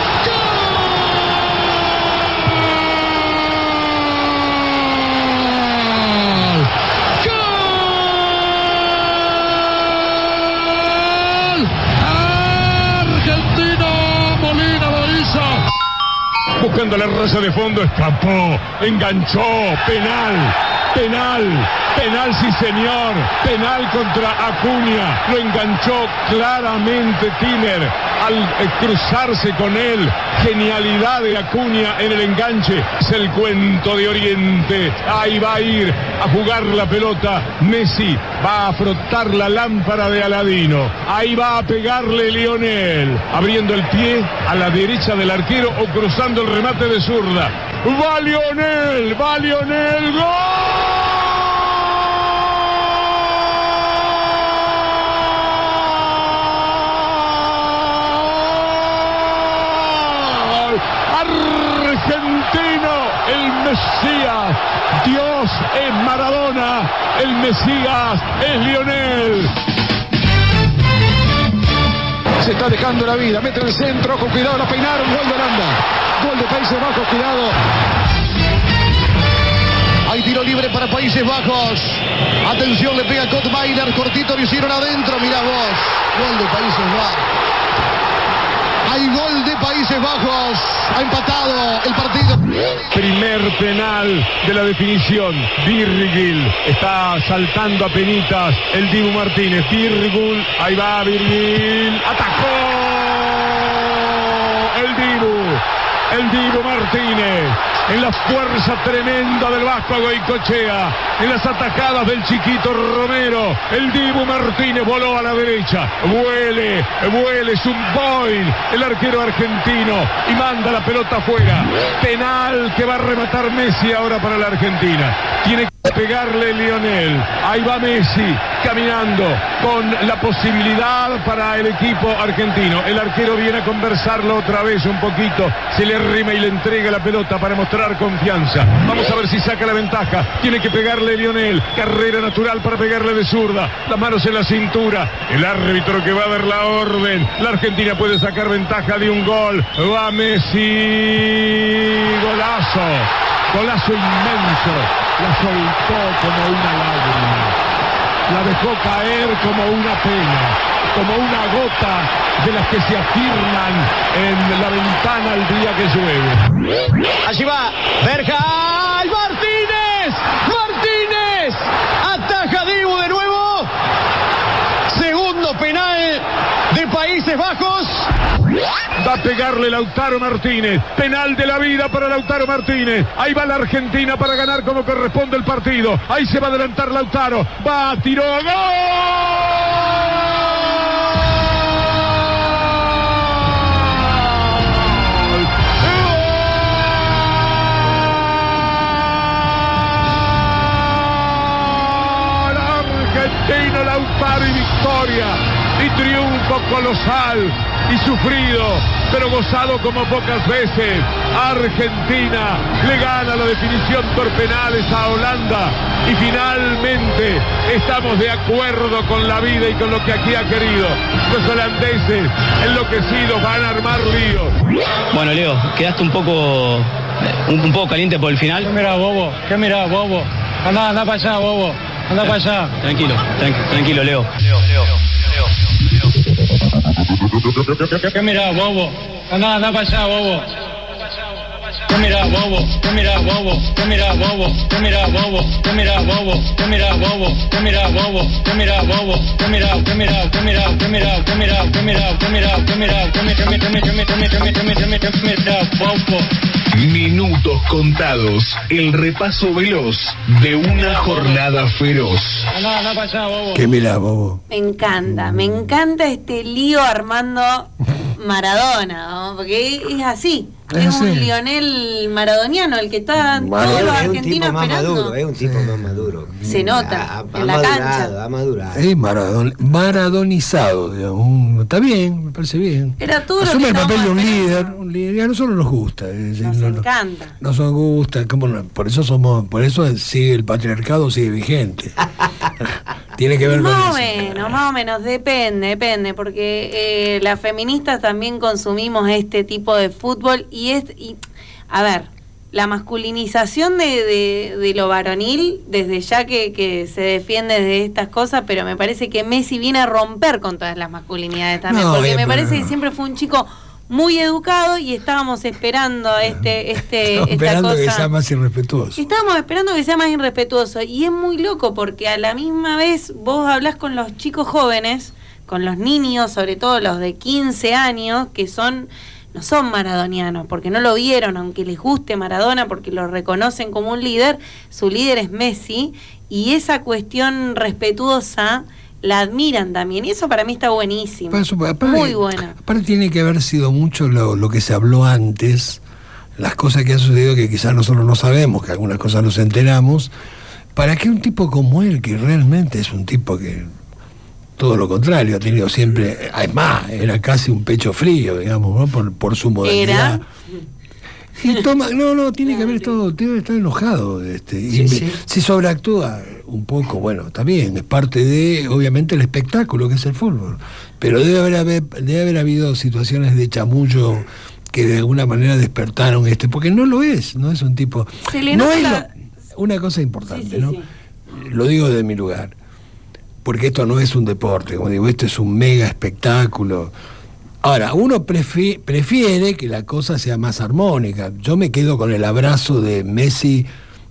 ¡gol! ¡Gol! Argentino, Molina lo hizo. Buscando la raza de fondo, escapó, enganchó, penal, penal, penal sí señor, penal contra Acuña, lo enganchó claramente Tiner al cruzarse con él, genialidad de Acuña en el enganche, es el cuento de Oriente, ahí va a ir a jugar la pelota, Messi va a frotar la lámpara de Aladino, ahí va a pegarle Lionel, abriendo el pie a la derecha del arquero o cruzando el remate de zurda, va Lionel, va Lionel, ¡gol! Argentino, el Mesías, Dios es Maradona, el Mesías es Lionel. Se está dejando la vida, mete en el centro, con cuidado, la peinaron, gol de Holanda, gol de Países Bajos, cuidado. Hay tiro libre para Países Bajos. Atención, le pega Kottmeier, cortito, lo hicieron adentro, mirá vos, gol de Países Bajos. Hay gol de Países Bajos, ha empatado el partido. Primer penal de la definición, Virgil, está saltando a penitas el Dibu Martínez, Virgil, ahí va Virgil, atacó el Dibu, el Dibu Martínez, en la fuerza tremenda del Vasco Goicoechea, en las atajadas del chiquito Romero, el Dibu Martínez voló a la derecha, vuele, vuele, es un Boeing, el arquero argentino, y manda la pelota afuera. Penal que va a rematar Messi ahora para la Argentina. Tiene que pegarle Lionel. Ahí va Messi caminando con la posibilidad para el equipo argentino. El arquero viene a conversarlo otra vez un poquito. Se le arrima y le entrega la pelota para mostrar confianza. Vamos a ver si saca la ventaja. Tiene que pegarle Lionel. Carrera natural para pegarle de zurda. Las manos en la cintura. El árbitro que va a dar la orden. La Argentina puede sacar ventaja de un gol. Va Messi. Golazo. Golazo inmenso. La soltó como una lágrima. La dejó caer como una pena, como una gota de las que se afirman en la ventana el día que llueve. Allí va Berjal Martínez. Martínez. Ataja Dibu de nuevo. Segundo penal de Países Bajos. Va a pegarle Lautaro Martínez. Penal de la vida para Lautaro Martínez. Ahí va la Argentina para ganar como corresponde el partido. Ahí se va a adelantar Lautaro. Va, tiró. ¡Gol! Argentino, Lautaro y victoria. Y triunfo colosal y sufrido, pero gozado como pocas veces. Argentina le gana la definición por penales a Holanda y finalmente estamos de acuerdo con la vida y con lo que aquí ha querido. Los holandeses enloquecidos van a armar líos. Bueno, Leo, quedaste un poco un, un poco caliente por el final. ¿Qué mirá, bobo? ¿Qué mirá, bobo? Anda, anda para allá, bobo. Anda para allá. Tranquilo, tranquilo, tranquilo, Leo. Leo, Leo. ¿Qué mirá, bobo? Anda, anda para allá, bobo. ¿Qué mirá, bobo? ¿Qué mirá, bobo? ¿Qué mirá, bobo? ¿Qué mirá, bobo? ¿Qué mirá, bobo? ¿Qué mirá, bobo? ¿Qué mirá, bobo? ¿Qué mirá, bobo? ¿Qué mirá, qué mirá, qué mirá, qué mirá, qué mirá, qué mirá, qué mirá, qué mirá, qué mirá, qué mirá, qué mirá, qué mirá, qué mirá, qué mirá, bobo? Minutos contados, el repaso veloz de una jornada feroz. Anda, anda para allá, bobo. ¿Qué mirá, bobo? Me encanta, me encanta este lío armando Maradona, ¿no? Porque es así. Es, es un Lionel maradoniano el que está Maradona, todos los es argentinos un tipo esperando. más maduro, es un tipo sí. más maduro. Se nota ha, ha, en ha la madurado, cancha. Ha madurado. Es maradon, maradonizado, digamos. Está bien, me parece bien. Era todo Asume lo que el papel de un esperando. líder, un líder que a nosotros nos gusta. Nos no, encanta. No, nos gusta, como no, por eso somos, por eso sigue el patriarcado, sigue vigente. Tiene que ver más con o eso. menos, más o menos, depende, depende, porque eh, las feministas también consumimos este tipo de fútbol y es, y, a ver, la masculinización de, de, de lo varonil, desde ya que, que se defiende de estas cosas, pero me parece que Messi viene a romper con todas las masculinidades también, No, porque eh, me pero parece no. que siempre fue un chico muy educado y estábamos esperando este, este, Estamos esta esperando cosa. que sea más irrespetuoso. Estábamos esperando que sea más irrespetuoso y es muy loco porque a la misma vez vos hablás con los chicos jóvenes, con los niños, sobre todo los de quince años, que son no son maradonianos, porque no lo vieron, aunque les guste Maradona, porque lo reconocen como un líder, su líder es Messi, y esa cuestión respetuosa la admiran también, y eso para mí está buenísimo. Eso, aparte, muy buena. Aparte tiene que haber sido mucho lo, lo que se habló antes, las cosas que han sucedido que quizás nosotros no sabemos, que algunas cosas nos enteramos, para que un tipo como él, que realmente es un tipo que todo lo contrario, ha tenido siempre, además, era casi un pecho frío, digamos, ¿no? por, por su modernidad. Era... Y toma, no, no, tiene que haber estado, tiene que estar enojado. Este, sí, y sí. Si sobreactúa un poco, bueno, está bien, es parte de, obviamente, el espectáculo que es el fútbol. Pero debe haber, haber, debe haber habido situaciones de chamullo que de alguna manera despertaron este, porque no lo es, no es un tipo. Se le no nota es la... lo, una cosa importante, sí, sí, ¿no? sí. Lo digo de mi lugar, porque esto no es un deporte, como digo, esto es un mega espectáculo. Ahora, uno prefi- prefiere que la cosa sea más armónica. Yo me quedo con el abrazo de Messi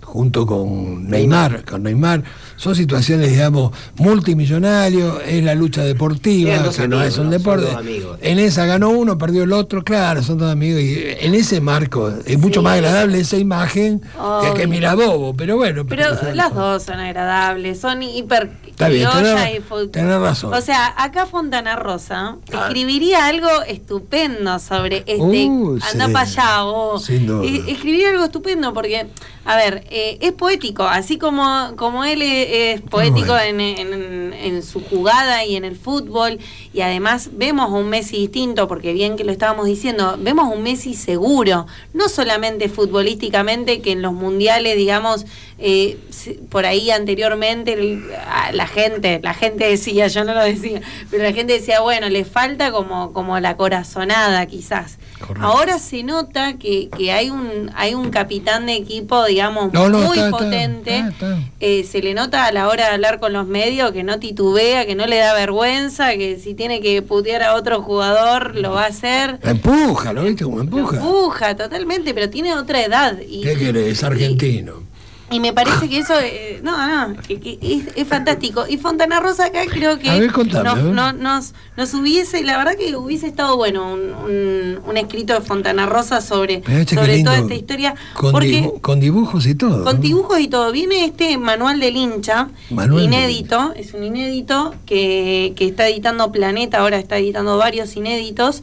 junto con Neymar, Neymar, con Neymar, son situaciones, digamos, multimillonarios, es la lucha deportiva, que amigos, no es un no, deporte. En esa ganó uno, perdió el otro, claro, son todos amigos, y en ese marco es mucho sí. más agradable esa imagen oh, que, que mira bobo, pero bueno. Pero, pero las dos son agradables, son hiper Está bien, tenés, tenés razón. O sea, acá Fontana Rosa ah. escribiría algo estupendo sobre este uh, anda sí. para allá o eh, escribiría algo estupendo porque, a ver, eh, es poético, así como, como él es, es poético bueno. en, en, en su jugada y en el fútbol, y además vemos un Messi distinto, porque bien que lo estábamos diciendo, vemos un Messi seguro, no solamente futbolísticamente, que en los mundiales, digamos, eh, por ahí anteriormente el, la gente, la gente decía, yo no lo decía, pero la gente decía, bueno, le falta como, como la corazonada quizás. Correcto. Ahora se nota que, que hay un hay un capitán de equipo, digamos, no, no, muy está, potente. Está, está, está. Eh, se le nota a la hora de hablar con los medios que no titubea, que no le da vergüenza, que si tiene que putear a otro jugador lo va a hacer. Empuja, ¿lo viste cómo empuja? Empuja, totalmente, pero tiene otra edad. Y, ¿Qué quiere? Es argentino. Y, y me parece que eso, eh, no, no, que, que es, es fantástico. Y Fontana Rosa acá creo que ver, contame, nos, no, nos, nos hubiese, la verdad que hubiese estado bueno un, un, un escrito de Fontana Rosa sobre, sobre toda esta historia. Con, porque, dibu con dibujos y todo. Con ¿no? dibujos y todo. Viene este manual del hincha, manual inédito, de... es un inédito que, que está editando Planeta, ahora está editando varios inéditos.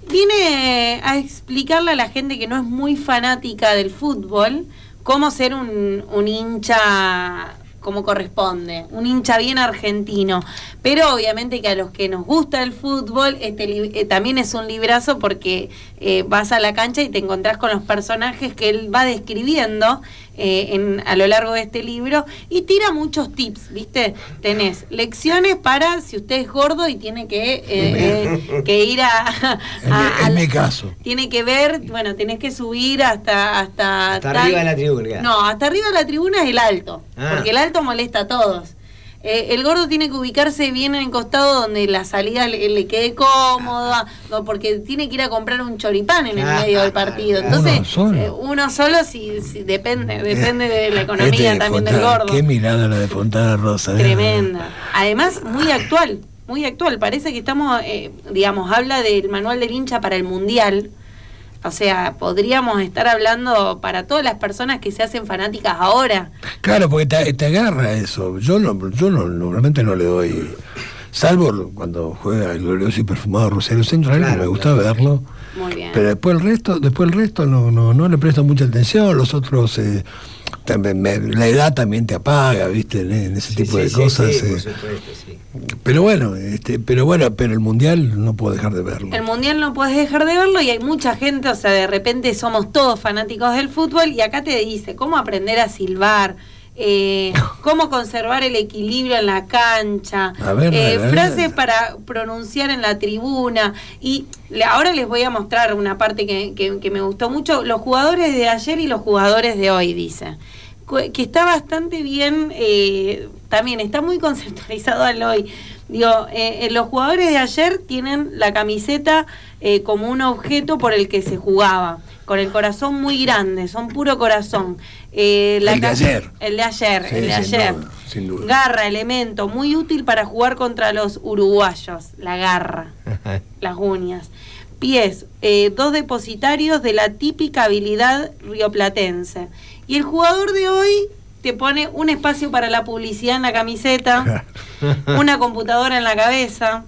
Viene a explicarle a la gente que no es muy fanática del fútbol cómo ser un, un hincha como corresponde, un hincha bien argentino, pero obviamente que a los que nos gusta el fútbol este eh, también es un librazo porque eh, vas a la cancha y te encontrás con los personajes que él va describiendo eh, en, a lo largo de este libro y tira muchos tips, ¿viste? Tenés lecciones para si usted es gordo y tiene que, eh, eh, que ir a... a, a en mi caso. Tiene que ver, bueno, tenés que subir hasta... Hasta, hasta tal, arriba de la tribuna. No, hasta arriba de la tribuna es el alto, ah. porque el alto molesta a todos. Eh, el gordo tiene que ubicarse bien en el costado donde la salida le, le quede cómoda, no, porque tiene que ir a comprar un choripán en el ah, medio del partido. Entonces, uno solo, eh, uno solo si, si depende, depende de la economía este también Fontana, del gordo. Qué mirada la de Fontana Rosa. Tremenda. Además, muy actual, muy actual. Parece que estamos, eh, digamos, habla del manual del hincha para el Mundial. O sea, podríamos estar hablando para todas las personas que se hacen fanáticas ahora. Claro, porque te, te agarra eso. Yo no, yo no, normalmente no le doy, salvo cuando juega el glorioso y perfumado Rosario Central, claro, que me gusta claro. verlo. Muy bien. Pero después el resto, después el resto no, no, no le presto mucha atención. Los otros, eh, también me, la edad también te apaga, viste, en, en ese sí, tipo sí, de sí, cosas. Sí, eh. por supuesto, sí. Pero bueno, este, pero bueno, pero el mundial no puedo dejar de verlo. El mundial no puedes dejar de verlo y hay mucha gente, o sea, de repente somos todos fanáticos del fútbol y acá te dice cómo aprender a silbar, eh, cómo conservar el equilibrio en la cancha, a ver, eh, a ver, frases a ver. para pronunciar en la tribuna. Y le, ahora les voy a mostrar una parte que, que, que me gustó mucho, los jugadores de ayer y los jugadores de hoy, dice. Que está bastante bien, eh, también está muy conceptualizado al hoy. Digo, eh, los jugadores de ayer tienen la camiseta eh, como un objeto por el que se jugaba, con el corazón muy grande, son puro corazón. Eh, la el de ayer. El de ayer, sí, el de sin ayer. Duda, sin duda. Garra, elemento, muy útil para jugar contra los uruguayos, la garra, las uñas. Pies, eh, dos depositarios de la típica habilidad rioplatense. Y el jugador de hoy te pone un espacio para la publicidad en la camiseta, una computadora en la cabeza,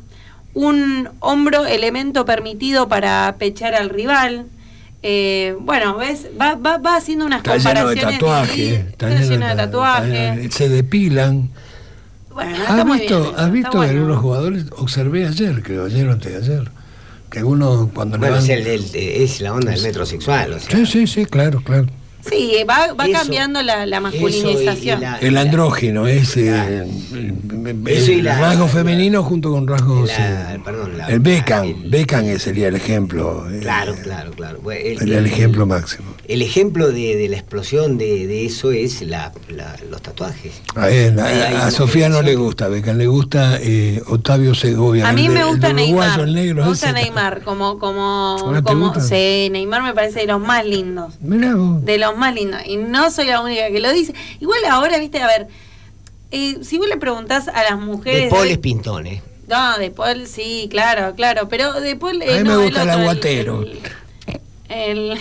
un hombro, elemento permitido para pechar al rival. Eh, bueno, ves, va, va, va haciendo unas está comparaciones. Lleno de tatuaje, de, está lleno, lleno de tatuaje. Se depilan. Bueno, ¿Has muy visto, bien, ¿has visto que bueno. algunos jugadores, observé ayer, creo, ayer o antes de ayer, que algunos cuando bueno, le van... es, el, el, es la onda del metrosexual, o sea. Sí, sí, sí, claro, claro. Sí, va, va eso, cambiando la, la masculinización. Y, y la, el andrógino, ese claro. el, el la, rasgo la, femenino la, junto con rasgos... La, eh, perdón, la, el Beckham, el, Beckham sería el ejemplo. Claro, eh, claro, claro. El, sería el, el ejemplo máximo. El ejemplo de, de la explosión de, de eso es la, la, los tatuajes. A, ver, a, hay, hay a Sofía no le gusta Beckham, le gusta eh, Octavio Segovia. A mí el, me gusta el Neymar. El negro, me gusta ese. Neymar, como... como, como sí, Neymar me parece de los más lindos. Mirá vos. De los los más lindos. Y no soy la única que lo dice. Igual ahora, viste, a ver, eh, si vos le preguntás a las mujeres... De Paul es pintón, ¿eh? No, De Paul sí, claro, claro. Pero De Paul... Eh, a mí no, me gusta el, el aguatero. El, el,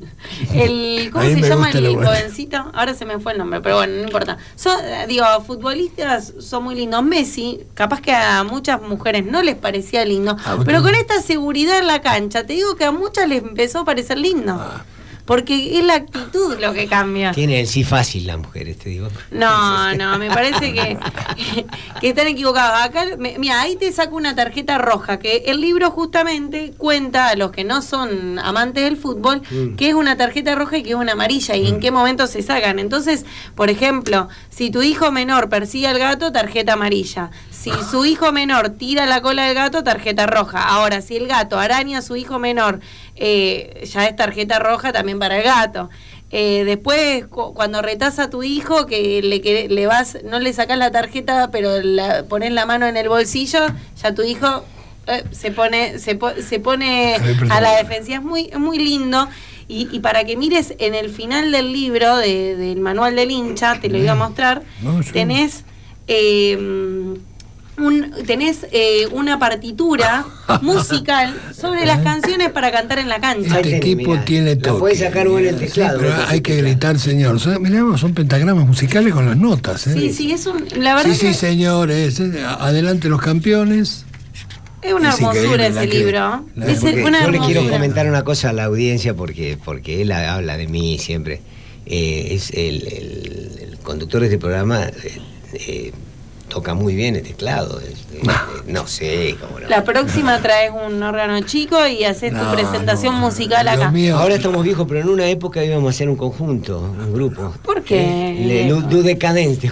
el ¿cómo se llama el jovencito? Ahora se me fue el nombre, pero bueno, no importa. Son, digo, futbolistas son muy lindos. Messi, capaz que a muchas mujeres no les parecía lindo, ah, pero con esta seguridad en la cancha, te digo que a muchas les empezó a parecer lindo. Ah. Porque es la actitud lo que cambia. Tiene el sí fácil las mujeres, te digo. No, no, me parece que, que están equivocados. Acá, me, mira, ahí te saco una tarjeta roja, que el libro justamente cuenta a los que no son amantes del fútbol, mm. que es una tarjeta roja y que es una amarilla, y mm. en qué momento se sacan. Entonces, por ejemplo, si tu hijo menor persigue al gato, tarjeta amarilla. Si su hijo menor tira la cola del gato, tarjeta roja. Ahora, si el gato araña a su hijo menor, eh, ya es tarjeta roja también para el gato. Eh, después, cu cuando retás a tu hijo, que le, que le vas, no le sacás la tarjeta, pero la, ponés la mano en el bolsillo, ya tu hijo eh, se pone, se, po se pone a la defensiva. Es muy, es muy lindo. Y, y para que mires en el final del libro, de, del manual del hincha, te lo iba a mostrar, no, tenés... Eh, Un, tenés eh, una partitura musical sobre las canciones para cantar en la cancha. Este tipo mirá, tiene todo. Puedes sacar vos en el teclado. Sí, pero hay que gritar, señor. Son, mirá, son pentagramas musicales con las notas. ¿eh? Sí, sí, es un. La verdad sí, sí, señores. Eh, adelante los campeones. Es una es hermosura ese libro. Que, es el, una yo hermosura. Le quiero comentar una cosa a la audiencia porque, porque él habla de mí siempre. Eh, es el, el, el conductor de este programa. Eh, eh, toca muy bien el teclado, eh, eh, no sé cómo no. La próxima traes un órgano chico y haces no, tu presentación no, musical no, acá. Mío. Ahora estamos viejos, pero en una época íbamos a hacer un conjunto, un grupo. ¿Por qué? Le Du Decadente.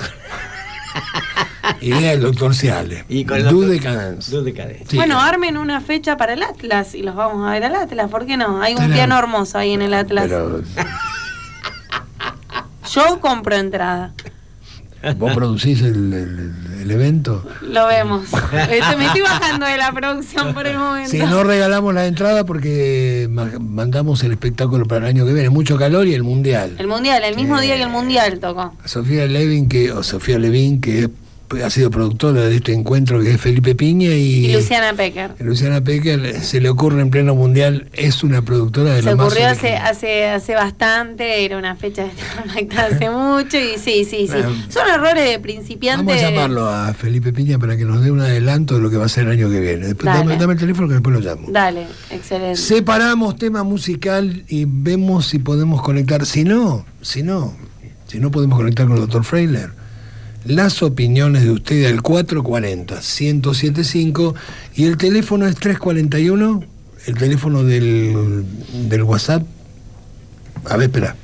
Idea del doctor Ciale. Y con Du Decadence. Du Decadence. Sí. Bueno, armen una fecha para el Atlas y los vamos a ver al Atlas, ¿por qué no? Hay un Tenemos. piano hermoso ahí en el Atlas. Pero... Yo compro entrada. ¿Vos producís el, el, el evento? Lo vemos. Este, me estoy bajando de la producción por el momento. Si no regalamos la entrada porque mandamos el espectáculo para el año que viene. Mucho calor y el mundial. El mundial, el mismo eh, día que el mundial tocó. Sofía Levin, que, o Sofía Levin, que ha sido productora de este encuentro, que es Felipe Piña y, y Luciana Pecker. Luciana Pecker se le ocurre en pleno mundial, es una productora de se lo más. Se ocurrió hace, hace, hace bastante, era una fecha de hace mucho y sí, sí, sí. Bueno, son errores de principiantes. Vamos a llamarlo a Felipe Piña para que nos dé un adelanto de lo que va a ser el año que viene. Después, dame, dame el teléfono que después lo llamo. Dale, excelente. Separamos tema musical y vemos si podemos conectar. Si no, si no, si no podemos conectar con el doctor Freiler. Las opiniones de usted al cuatro cuarenta, ciento setenta y cinco y el teléfono es tres cuarenta y uno, el teléfono del, del WhatsApp. A ver, espera.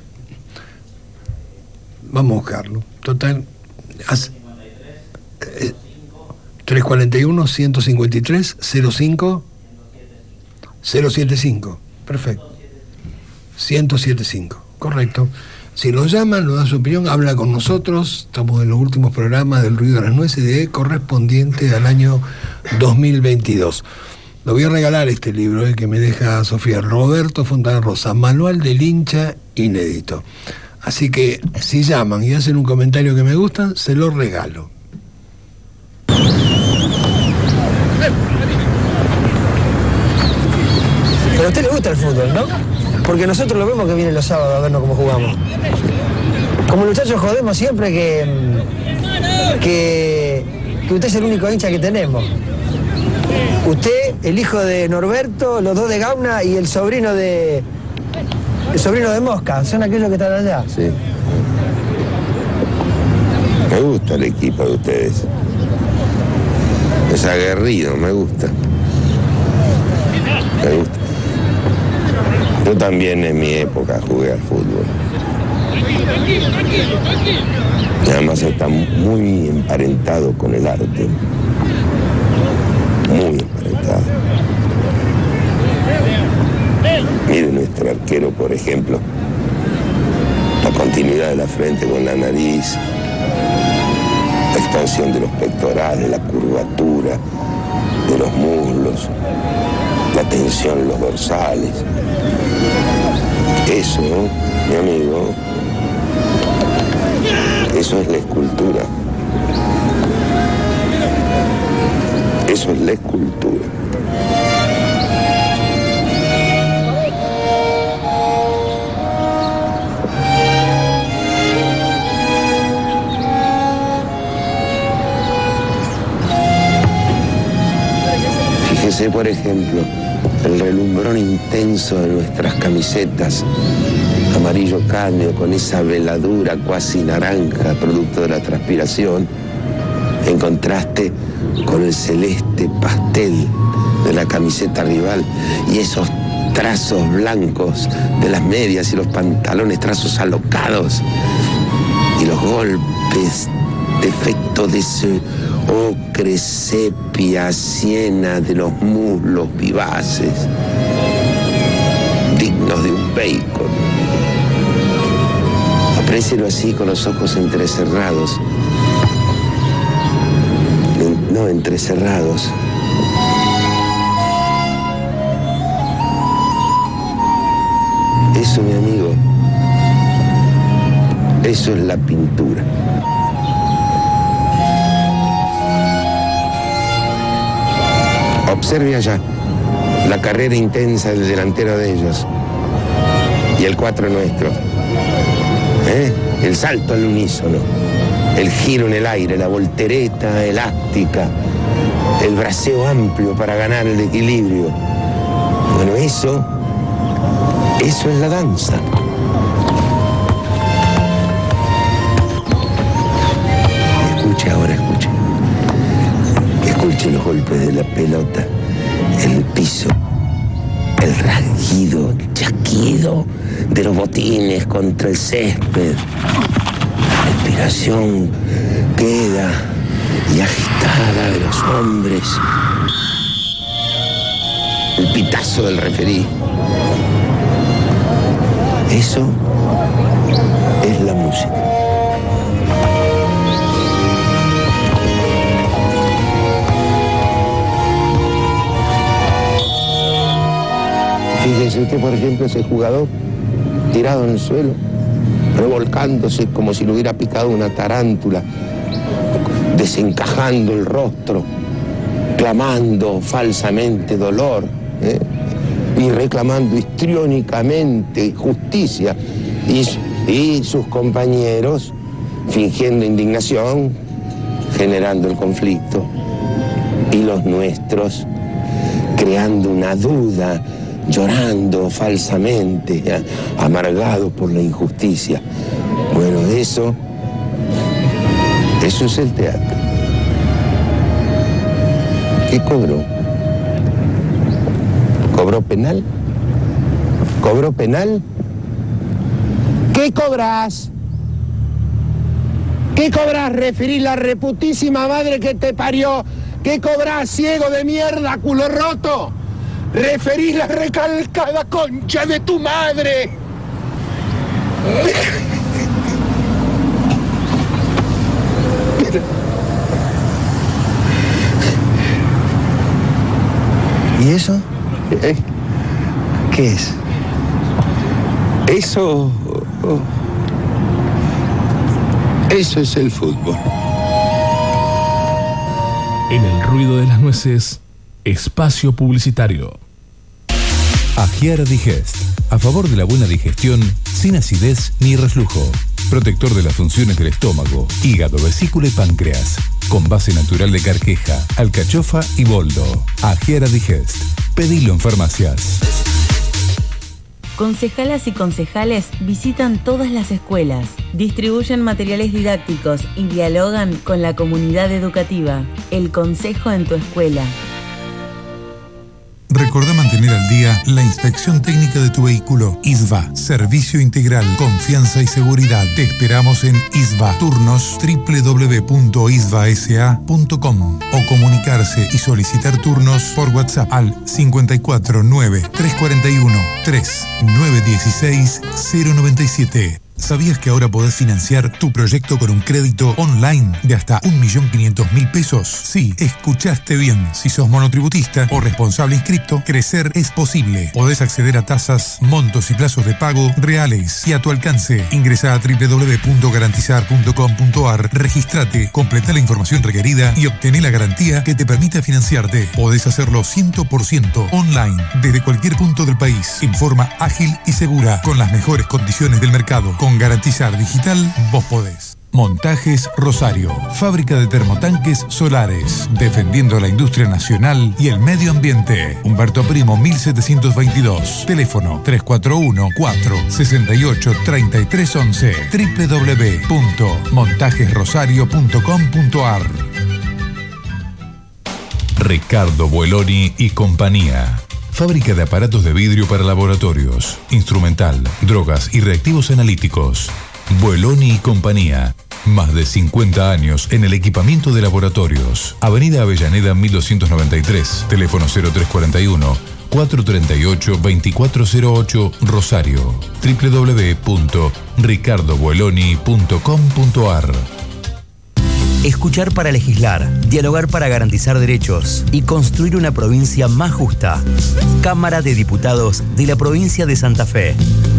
Vamos a buscarlo. Total. Hace, eh, tres cuarenta y uno, ciento cincuenta y tres, cero cinco, cero setenta y cinco. Perfecto. ciento setenta y cinco. Correcto. Si nos llaman, nos da su opinión, habla con nosotros. Estamos en los últimos programas del Ruido de las Nueces de correspondiente al año dos mil veintidós. Le voy a regalar este libro eh, que me deja Sofía. Roberto Fontana Rosa, Manual del hincha inédito. Así que si llaman y hacen un comentario que me gusta, se lo regalo. Pero a usted le gusta el fútbol, ¿no? Porque nosotros lo vemos que viene los sábados a vernos cómo jugamos. Como muchachos jodemos siempre que, que, que usted es el único hincha que tenemos. Usted, el hijo de Norberto, los dos de Gauna y el sobrino de el sobrino de Mosca, son aquellos que están allá. Sí. Me gusta el equipo de ustedes. Es aguerrido, me gusta. Me gusta. Yo también en mi época jugué al fútbol. Y además está muy emparentado con el arte. Muy emparentado. Mire nuestro arquero, por ejemplo. La continuidad de la frente con la nariz. La expansión de los pectorales, la curvatura de los muslos. La tensión en los dorsales. Eso, mi amigo, eso es la escultura. Eso es la escultura. Fíjese, por ejemplo, el relumbrón intenso de nuestras camisetas, amarillo cadmio con esa veladura cuasi naranja, producto de la transpiración, en contraste con el celeste pastel de la camiseta rival y esos trazos blancos de las medias y los pantalones, trazos alocados, y los golpes de efecto de ese ocre sepia siena de los muslos vivaces, dignos de un bacon. Aprécielo así con los ojos entrecerrados. No, entrecerrados. Eso, mi amigo, eso es la pintura. Observe allá la carrera intensa del delantero de ellos y el cuatro nuestro. ¿Eh? El salto al unísono, el giro en el aire, la voltereta elástica, el braceo amplio para ganar el equilibrio. Bueno, eso, eso es la danza. Escuche ahora, escuche. Escuche los golpes de la pelota, el piso, el rasguido, el chasquido de los botines contra el césped. La respiración queda y agitada de los hombres. El pitazo del referí. Eso es la música. Fíjese usted, por ejemplo, ese jugador tirado en el suelo, revolcándose como si le hubiera picado una tarántula, desencajando el rostro, clamando falsamente dolor, ¿eh? y reclamando histriónicamente justicia, y, y sus compañeros fingiendo indignación, generando el conflicto, y los nuestros creando una duda, llorando falsamente, ¿eh? amargados por la injusticia. Bueno, eso, eso es el teatro. ¿Qué cobró? ¿Cobró penal? ¿Cobró penal? ¿Qué cobras? ¿Qué cobras, referí la reputísima madre que te parió? ¿Qué cobras, ciego de mierda, culo roto? Referís la recalcada concha de tu madre. ¿Y eso? ¿Eh? ¿Qué es? Eso... Oh, eso es el fútbol. En el ruido de las nueces, espacio publicitario. Agiar Digest, a favor de la buena digestión, sin acidez ni reflujo. Protector de las funciones del estómago, hígado, vesícula y páncreas. Con base natural de carqueja, alcachofa y boldo. Agiar Digest. Pedilo en farmacias. Concejalas y concejales visitan todas las escuelas, distribuyen materiales didácticos y dialogan con la comunidad educativa. El consejo en tu escuela. Recordá mantener al día la inspección técnica de tu vehículo. ISVA, servicio integral, confianza y seguridad. Te esperamos en ISVA. Turnos doble u doble u doble u punto isva s a punto com o comunicarse y solicitar turnos por WhatsApp al cinco cuatro nueve, tres cuatro uno, tres nueve uno seis, cero nueve siete. ¿Sabías que ahora podés financiar tu proyecto con un crédito online de hasta un millón quinientos mil pesos? Sí, escuchaste bien. Si sos monotributista o responsable inscripto, crecer es posible. Podés acceder a tasas, montos y plazos de pago reales y a tu alcance. Ingresa a doble u doble u doble u punto garantizar punto com punto a r, registrate, completa la información requerida y obtené la garantía que te permite financiarte. Podés hacerlo cien por ciento online desde cualquier punto del país en forma ágil y segura con las mejores condiciones del mercado. Con Garantizar Digital, vos podés. Montajes Rosario, fábrica de termotanques solares, defendiendo la industria nacional y el medio ambiente. Humberto Primo mil setecientos veintidós, teléfono tres cuatro uno, cuatro seis ocho, tres tres uno uno, doble u doble u doble u punto montajes rosario punto com punto a r. Ricardo Bueloni y compañía. Fábrica de aparatos de vidrio para laboratorios, instrumental, drogas y reactivos analíticos. Bueloni y compañía. Más de cincuenta años en el equipamiento de laboratorios. Avenida Avellaneda mil doscientos noventa y tres. Teléfono cero tres cuatro uno, cuatro tres ocho, dos cuatro cero ocho, Rosario. doble u doble u doble u punto ricardo bueloni punto com punto a r. Escuchar para legislar, dialogar para garantizar derechos y construir una provincia más justa. Cámara de Diputados de la provincia de Santa Fe.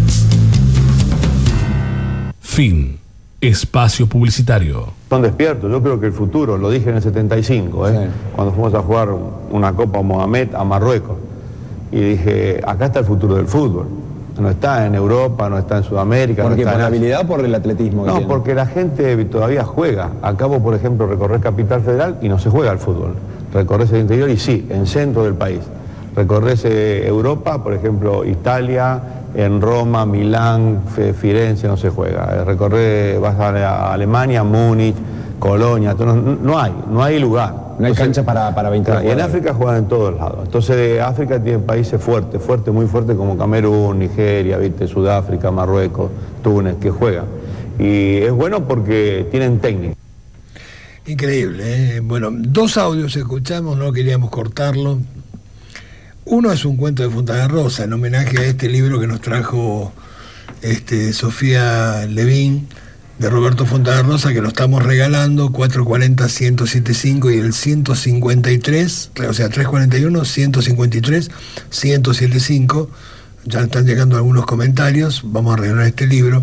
Fin. Espacio publicitario. Son despiertos, yo creo que el futuro, lo dije en el setenta y cinco, ¿eh? Sí. Cuando fuimos a jugar una Copa Mohamed a Marruecos. Y dije, acá está el futuro del fútbol. No está en Europa, no está en Sudamérica. ¿Por no qué? está ¿Por en... la habilidad o por el atletismo? No, porque la gente todavía juega. Acabo, por ejemplo, recorrer Capital Federal y no se juega al fútbol. Recorres el interior y sí, en centro del país. Recorres eh, Europa, por ejemplo, Italia, en Roma, Milán, Firenze, no se juega. Recorrer, vas a Alemania, Múnich, Colonia, no, no hay, no hay lugar. No hay Entonces, cancha para, para veinte claro, y en África juegan en todos lados. Entonces África tiene países fuertes, fuertes, muy fuertes como Camerún, Nigeria, ¿viste? Sudáfrica, Marruecos, Túnez, que juegan. Y es bueno porque tienen técnica. Increíble, ¿eh? Bueno, dos audios escuchamos, no queríamos cortarlo. Uno es un cuento de Fontana Rosa, en homenaje a este libro que nos trajo este, Sofía Levín, de Roberto Fontana Rosa, que lo estamos regalando, cuatro cuarenta, ciento setenta y cinco y el ciento cincuenta y tres, o sea, trescientos cuarenta y uno, ciento cincuenta y tres, ciento setenta y cinco. Ya están llegando algunos comentarios, vamos a regalar este libro.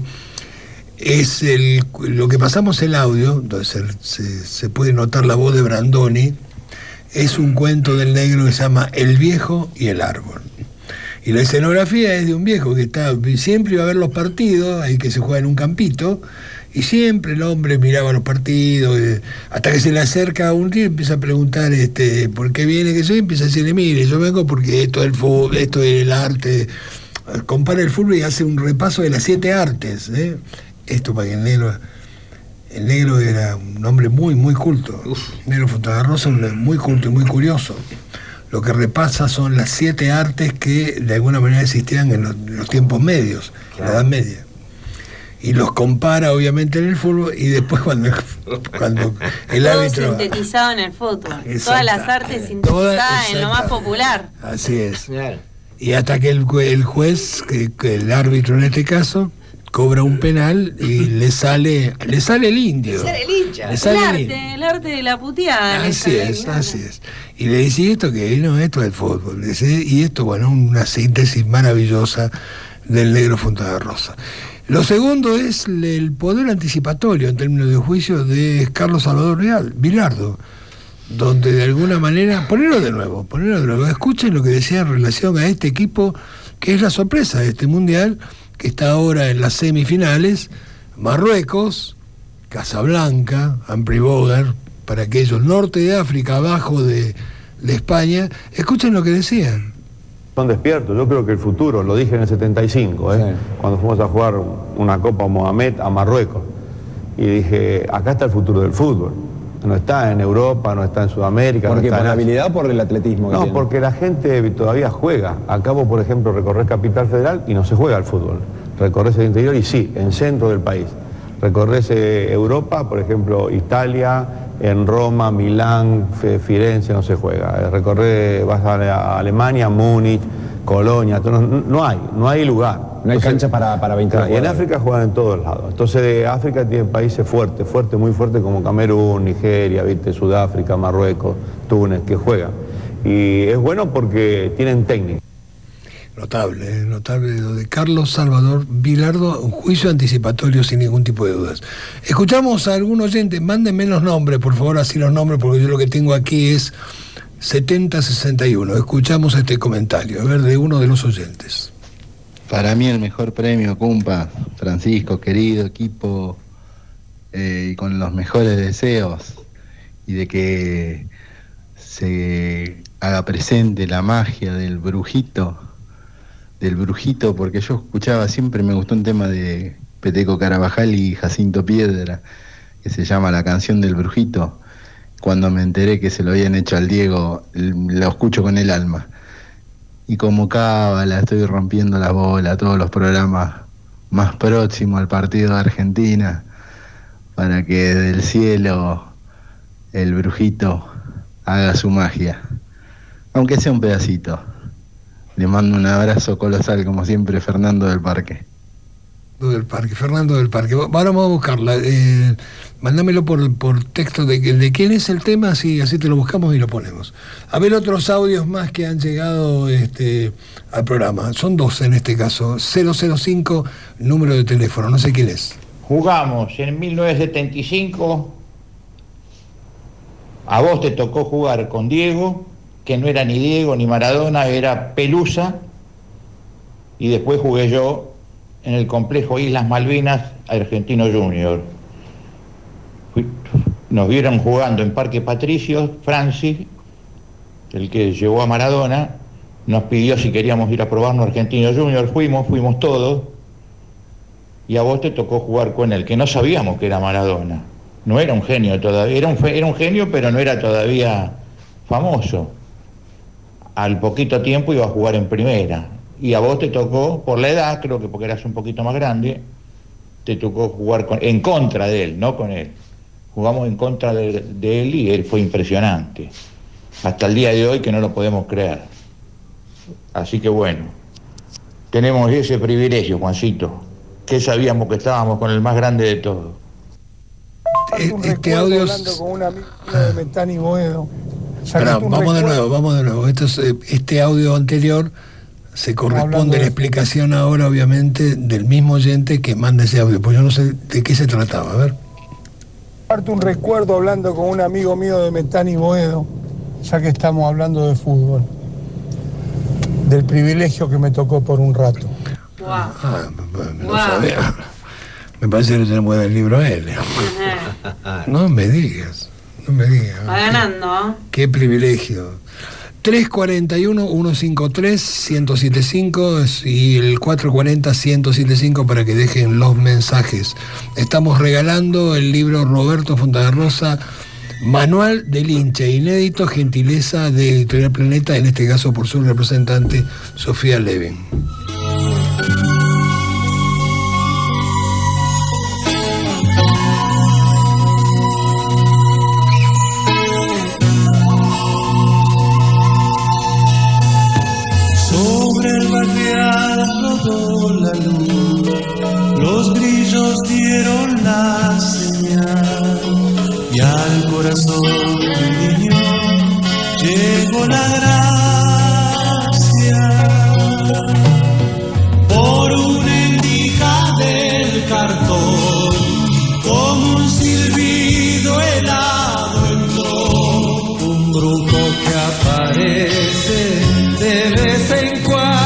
Es el, lo que pasamos el audio, donde se, se, se puede notar la voz de Brandoni, es un cuento del negro que se llama El viejo y el árbol. Y la escenografía es de un viejo que está siempre iba a ver los partidos, ahí que se juega en un campito, y siempre el hombre miraba los partidos, eh, hasta que se le acerca un día y empieza a preguntar este, ¿por qué viene? Que soy, empieza a decirle, mire, yo vengo porque esto es el fútbol, esto es el arte. Compara el fútbol y hace un repaso de las siete artes. ¿eh? Esto para que el negro, el negro era un hombre muy, muy culto. Uf. Negro Fontana Rosa, muy culto y muy curioso. Lo que repasa son las siete artes que de alguna manera existían en los, en los tiempos medios, claro. La Edad Media. Y los compara obviamente en el fútbol y después cuando, cuando el todo árbitro... Todo sintetizado en el fútbol. Exacto. Todas las artes sintetizadas en lo más popular. Así es. Claro. Y hasta que el, el juez, que, que el árbitro en este caso, cobra un penal y le sale le sale el indio. Le sale el hincha. Le sale el, el arte, indio. el arte de la puteada. Así es, así es. Y le dice, ¿y esto qué? No, esto es el fútbol. Dice, y esto, bueno, una síntesis maravillosa del negro Fontana Rosa. Lo segundo es el poder anticipatorio en términos de juicio de Carlos Salvador Real, Vilardo, donde de alguna manera, ponerlo de nuevo, ponerlo de nuevo, escuchen lo que decía en relación a este equipo, que es la sorpresa de este mundial, que está ahora en las semifinales, Marruecos, Casablanca, Humphrey Bogart, para aquellos norte de África, abajo de, de España. Escuchen lo que decían. Son despiertos, yo creo que el futuro, lo dije en el setenta y cinco, ¿eh? Sí. Cuando fuimos a jugar una Copa Mohamed a Marruecos. Y dije, acá está el futuro del fútbol. No está en Europa, no está en Sudamérica. ¿Por no qué? está ¿Por en... la habilidad o por el atletismo? No, tiene? Porque la gente todavía juega. Acabo, por ejemplo, recorrer Capital Federal y no se juega al fútbol. Recorres el interior y sí, en centro del país. Recorres eh, Europa, por ejemplo, Italia, en Roma, Milán, Firenze, no se juega. Recorrer, vas a Alemania, Múnich, Colonia, no, no hay, no hay lugar. No hay Entonces, cancha para, para veinte claro, y en jugadores. África juegan en todos lados. Entonces África tiene países fuertes, fuertes, muy fuertes como Camerún, Nigeria, ¿viste? Sudáfrica, Marruecos, Túnez, que juegan. Y es bueno porque tienen técnica. Notable, notable lo de Carlos Salvador Vilardo, un juicio anticipatorio sin ningún tipo de dudas. Escuchamos a algún oyente, mándenme los nombres, por favor, así los nombres, porque yo lo que tengo aquí es setenta sesenta y uno. Escuchamos este comentario, a ver, de uno de los oyentes. Para mí el mejor premio, Cumpa, Francisco, querido equipo, eh, y con los mejores deseos, y de que se haga presente la magia del brujito, del brujito, porque yo escuchaba, siempre me gustó un tema de Peteco Carabajal y Jacinto Piedra, que se llama La canción del brujito. Cuando me enteré que se lo habían hecho al Diego, lo escucho con el alma. Y como cábala, estoy rompiendo la bola, todos los programas más próximos al partido de Argentina, para que del cielo el brujito haga su magia, aunque sea un pedacito. Le mando un abrazo colosal, como siempre, Fernando del Parque. Del Parque, Fernando del Parque. Ahora vamos a buscarla. Eh, mándamelo por, por texto de, de quién es el tema, así, así te lo buscamos y lo ponemos. A ver otros audios más que han llegado este, al programa. Son dos en este caso. cero cero cinco, número de teléfono, no sé quién es. Jugamos en mil novecientos setenta y cinco. A vos te tocó jugar con Diego, que no era ni Diego ni Maradona, era Pelusa, y después jugué yo en el complejo Islas Malvinas Argentino Junior. Fui, nos vieron jugando en Parque Patricios, Francis, el que llevó a Maradona, nos pidió si queríamos ir a probarnos Argentino Junior, fuimos, fuimos todos, y a vos te tocó jugar con él, que no sabíamos que era Maradona. No era un genio todavía, era un, era un genio, pero no era todavía famoso. Al poquito tiempo iba a jugar en primera. Y a vos te tocó, por la edad, creo que porque eras un poquito más grande, te tocó jugar con, en contra de él, no con él. Jugamos en contra de, de él y él fue impresionante. Hasta el día de hoy que no lo podemos creer. Así que bueno, tenemos ese privilegio, Juancito, que sabíamos que estábamos con el más grande de todos. Este audio hablando con un amigo de Metani Boedo. Pero, vamos de nuevo, vamos de nuevo. Esto es, este audio anterior se corresponde a la explicación ahora, obviamente, del mismo oyente que manda ese audio. Pues yo no sé de qué se trataba, a ver. Comparto un recuerdo hablando con un amigo mío de Metani Boedo, ya que estamos hablando de fútbol, del privilegio que me tocó por un rato. Wow. Ah, no wow. sabía. Me parece que tenemos el libro él. No me digas, no me digas. Va ganando. Qué, qué privilegio. tres cuatro uno, uno cinco tres, uno cero siete cinco y el cuatro cuatro cero, uno siete cinco para que dejen los mensajes. Estamos regalando el libro Roberto Fontana Rosa, Manual del Hincha, inédito, gentileza de Editorial Planeta, en este caso por su representante, Sofía Levin. La luz, los grillos dieron la señal y al corazón del niño llegó la gracia por una endija del cartón, como un silbido helado entró un brujo que aparece de vez en cuando.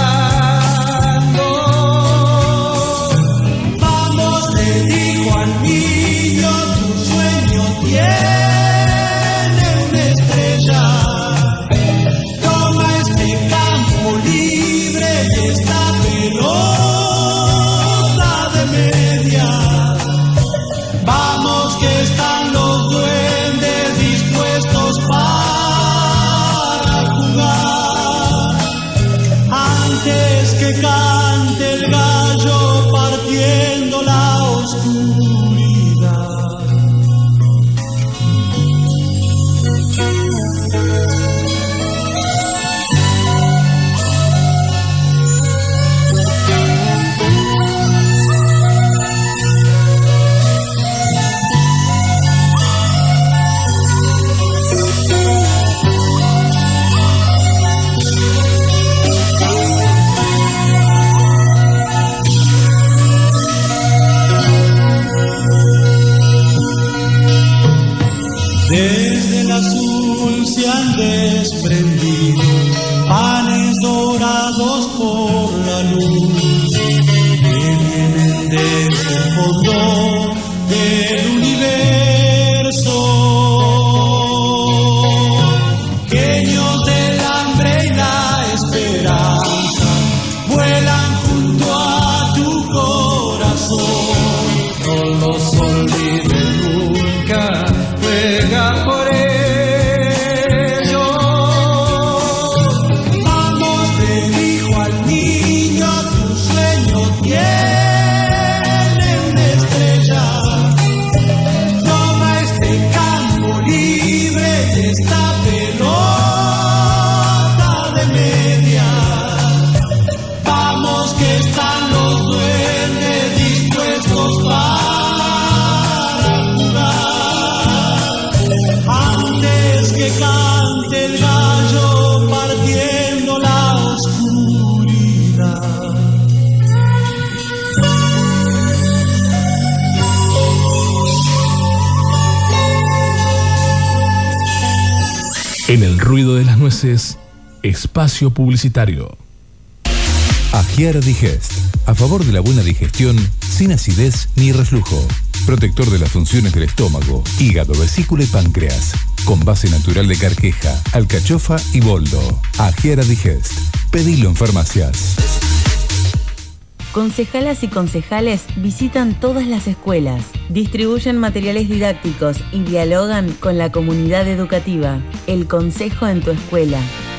han desprendido, panes dorados por la luz, que vienen del fondo del universo, pequeños del hambre y la esperanza, vuelan junto a tu corazón, no los olvides nunca, juega por ellos. Vamos, le dijo al niño, tu sueño tiene una estrella. Toma este campo libre y esta pelota de media. Vamos que están los duendes dispuestos para jugar. Antes que cante el gallo partiendo la oscuridad. En el ruido de las nueces, espacio publicitario. Agiar Digest, a favor de la buena digestión, sin acidez ni reflujo. Protector de las funciones del estómago, hígado, vesícula y páncreas. Con base natural de carqueja, alcachofa y boldo. Agiar Digest. Pedilo en farmacias. Concejalas y concejales visitan todas las escuelas, distribuyen materiales didácticos y dialogan con la comunidad educativa. El consejo en tu escuela.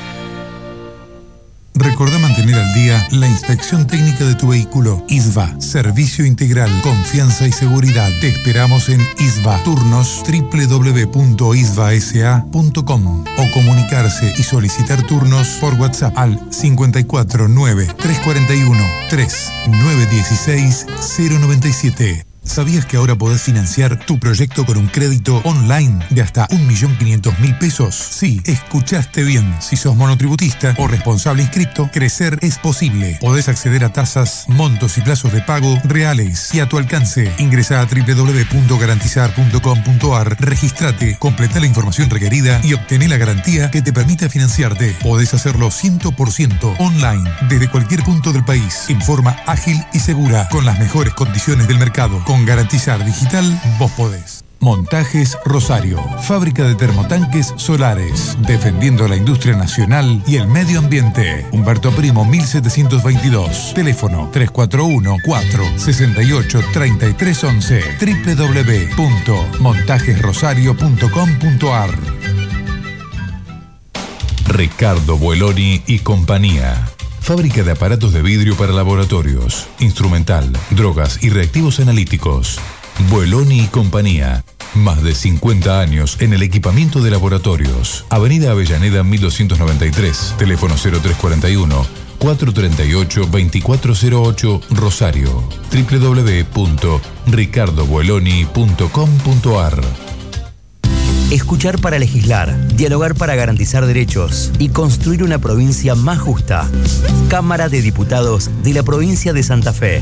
Recordá mantener al día la inspección técnica de tu vehículo. ISVA, Servicio Integral, Confianza y Seguridad. Te esperamos en ISVA. Turnos doble u doble u doble u punto isva s a punto com o comunicarse y solicitar turnos por WhatsApp al cinco cuatro nueve, tres cuatro uno, tres nueve uno seis, cero nueve siete. ¿Sabías que ahora podés financiar tu proyecto con un crédito online de hasta un millón quinientos mil pesos? Sí, escuchaste bien. Si sos monotributista o responsable inscripto, crecer es posible. Podés acceder a tasas, montos y plazos de pago reales y a tu alcance. Ingresá a doble u doble u doble u punto garantizar punto com punto a r, registrate, completá la información requerida y obtené la garantía que te permita financiarte. Podés hacerlo cien por ciento online desde cualquier punto del país en forma ágil y segura con las mejores condiciones del mercado. Con Garantizar Digital, vos podés. Montajes Rosario, fábrica de termotanques solares, defendiendo la industria nacional y el medio ambiente. Humberto Primo mil setecientos veintidós, teléfono tres cuatro uno, cuatro seis ocho, tres tres once, doble u doble u doble u punto montajes rosario punto com punto a r. Ricardo Bueloni y compañía. Fábrica de aparatos de vidrio para laboratorios, instrumental, drogas y reactivos analíticos. Bueloni y compañía. Más de cincuenta años en el equipamiento de laboratorios. Avenida Avellaneda mil doscientos noventa y tres. Teléfono cero tres cuatro uno, cuatro tres ocho, dos cuatro cero ocho, Rosario. doble u doble u doble u punto ricardo bueloni punto com punto a r. Escuchar para legislar, dialogar para garantizar derechos y construir una provincia más justa. Cámara de Diputados de la provincia de Santa Fe.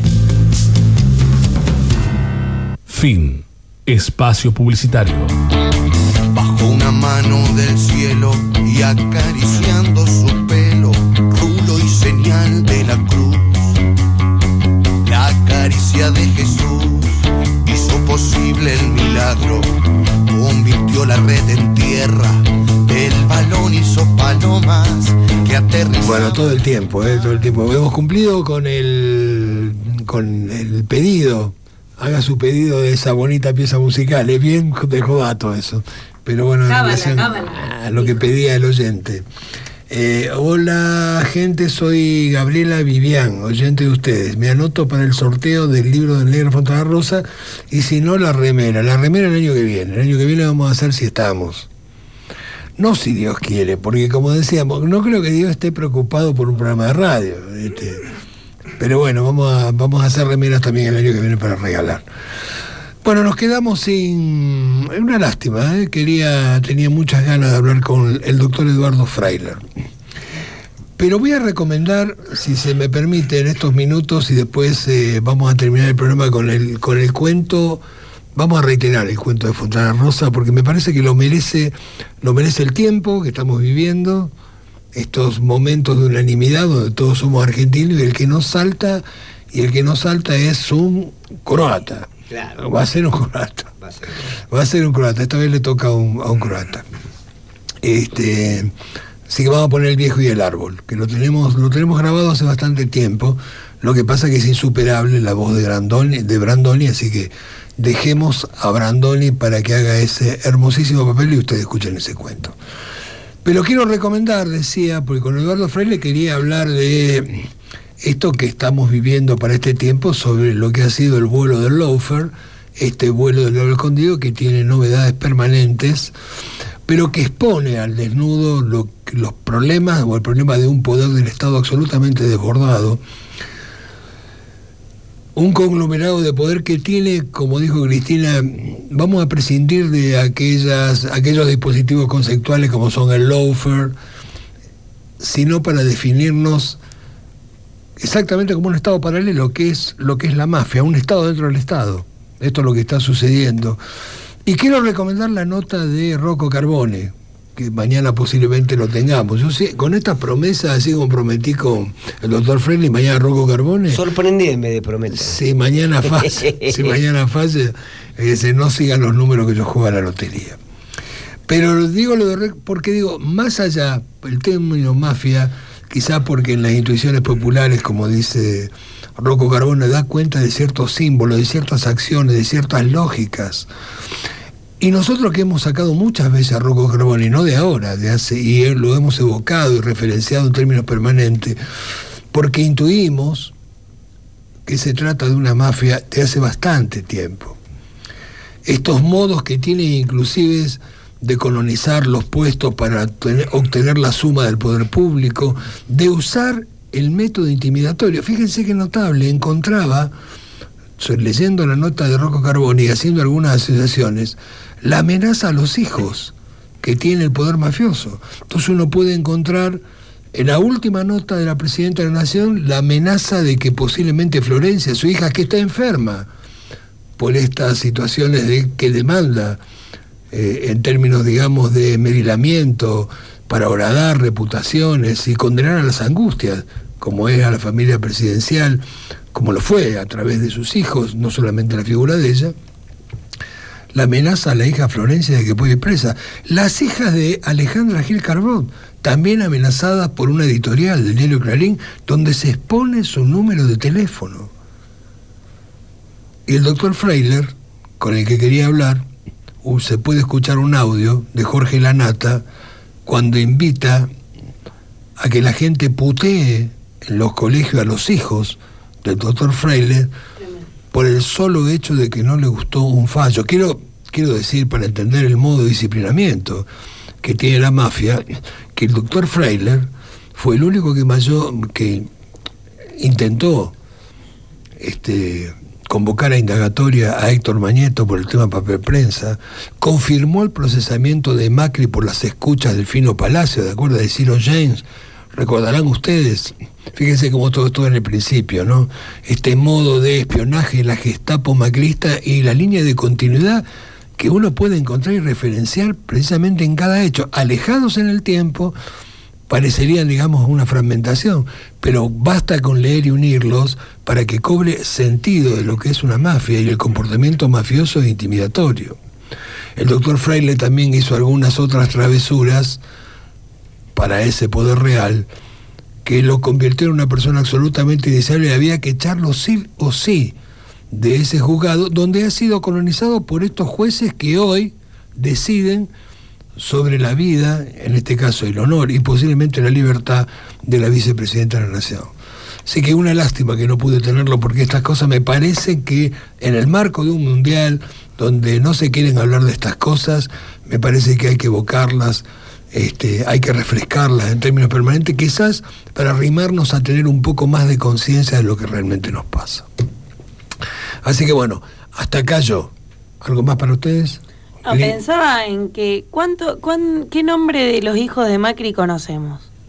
Fin. Espacio publicitario. Bajo una mano del cielo y acariciando su pelo, rulo y señal de la cruz. La caricia de Jesús hizo posible el milagro. Convirtió la red en tierra, el balón hizo palomas que aterrizaron. Bueno, todo el tiempo, ¿eh? todo el tiempo. Hemos cumplido con el con el pedido. Haga su pedido de esa bonita pieza musical. Es bien de jodato eso. Pero bueno, cábala, en relación cábala. a lo que pedía el oyente. Eh, hola gente, soy Gabriela Vivian, oyente de ustedes. Me anoto para el sorteo del libro del Negro Fontana Rosa y si no la remera. La remera el año que viene. El año que viene vamos a hacer si estamos. No si Dios quiere, porque como decíamos, no creo que Dios esté preocupado por un programa de radio. Este, pero bueno, vamos a, vamos a hacer remeras también el año que viene para regalar. Bueno, nos quedamos sin... Es una lástima, ¿eh? Quería, tenía muchas ganas de hablar con el doctor Eduardo Freiler. Pero voy a recomendar, si se me permite, en estos minutos, y después eh, vamos a terminar el programa con el, con el cuento vamos a reiterar el cuento de Fontana Rosa porque me parece que lo merece, lo merece el tiempo que estamos viviendo, estos momentos de unanimidad donde todos somos argentinos y el que no salta, y el que no salta es un croata. Claro. Va a ser un croata. Va a ser, Va a ser un croata. Esta vez le toca a un, a un croata. Este, así que vamos a poner El viejo y el árbol, que lo tenemos, lo tenemos grabado hace bastante tiempo. Lo que pasa es que es insuperable la voz de Brandoni, de Brandoni, así que dejemos a Brandoni para que haga ese hermosísimo papel y ustedes escuchen ese cuento. Pero quiero recomendar, decía, porque con Eduardo Freire quería hablar de esto que estamos viviendo para este tiempo sobre lo que ha sido el vuelo del Loafer, este vuelo del Lobo Escondido que tiene novedades permanentes, pero que expone al desnudo lo, los problemas o el problema de un poder del Estado absolutamente desbordado. Un conglomerado de poder que tiene, como dijo Cristina, vamos a prescindir de aquellas, aquellos dispositivos conceptuales como son el loafer, sino para definirnos exactamente como un Estado paralelo, que es lo que es la mafia, un Estado dentro del Estado. Esto es lo que está sucediendo. Y quiero recomendar la nota de Rocco Carbone, que mañana posiblemente lo tengamos. Yo sé, con estas promesas, así como prometí con el doctor Freire, mañana Rocco Carbone. Sorprendidme de prometer. Si mañana falla, si mañana falla, eh, no sigan los números que yo juego a la lotería. Pero digo lo de porque digo, más allá, el término mafia, quizá porque en las intuiciones populares, como dice Rocco Carbone, da cuenta de ciertos símbolos, de ciertas acciones, de ciertas lógicas. Y nosotros que hemos sacado muchas veces a Rocco Carbone, no de ahora, de hace, y lo hemos evocado y referenciado en términos permanentes, porque intuimos que se trata de una mafia de hace bastante tiempo. Estos modos que tienen inclusive de colonizar los puestos para tener, obtener la suma del poder público, de usar el método intimidatorio. Fíjense qué notable, encontraba, leyendo la nota de Rocco Carbone y haciendo algunas asociaciones, la amenaza a los hijos que tiene el poder mafioso. Entonces uno puede encontrar en la última nota de la Presidenta de la Nación la amenaza de que posiblemente Florencia, su hija que está enferma por estas situaciones de, que demanda eh, en términos, digamos, de merilamiento para horadar reputaciones y condenar a las angustias, como es a la familia presidencial, como lo fue a través de sus hijos, no solamente la figura de ella, la amenaza a la hija Florencia de que puede ir presa. Las hijas de Alejandra Gil Carbón, también amenazadas por una editorial del diario Clarín, donde se expone su número de teléfono. Y el doctor Freiler, con el que quería hablar, uh, se puede escuchar un audio de Jorge Lanata, cuando invita a que la gente putee en los colegios a los hijos del doctor Freire por el solo hecho de que no le gustó un fallo. Quiero, quiero decir, para entender el modo de disciplinamiento que tiene la mafia, que el doctor Freire fue el único que, mayor, que intentó este, convocar a indagatoria a Héctor Mañeto por el tema papel prensa, confirmó el procesamiento de Macri por las escuchas del Fino Palacio, de acuerdo de Ciro James. Recordarán ustedes, fíjense cómo todo esto en el principio, ¿no? Este modo de espionaje, la Gestapo macrista y la línea de continuidad que uno puede encontrar y referenciar precisamente en cada hecho. Alejados en el tiempo, parecerían, digamos, una fragmentación, pero basta con leer y unirlos para que cobre sentido de lo que es una mafia y el comportamiento mafioso e intimidatorio. El doctor Freire también hizo algunas otras travesuras para ese poder real, que lo convirtió en una persona absolutamente indeseable y había que echarlo sí o sí de ese juzgado, donde ha sido colonizado por estos jueces que hoy deciden sobre la vida, en este caso el honor y posiblemente la libertad de la vicepresidenta de la Nación. Así que una lástima que no pude tenerlo, porque estas cosas me parece que en el marco de un mundial donde no se quieren hablar de estas cosas, me parece que hay que evocarlas. Este, hay que refrescarlas en términos permanentes, quizás para arrimarnos a tener un poco más de conciencia de lo que realmente nos pasa. Así que bueno, hasta acá yo. ¿Algo más para ustedes? No, pensaba en que, ¿cuánto, cuán, ¿qué nombre de los hijos de Macri conocemos?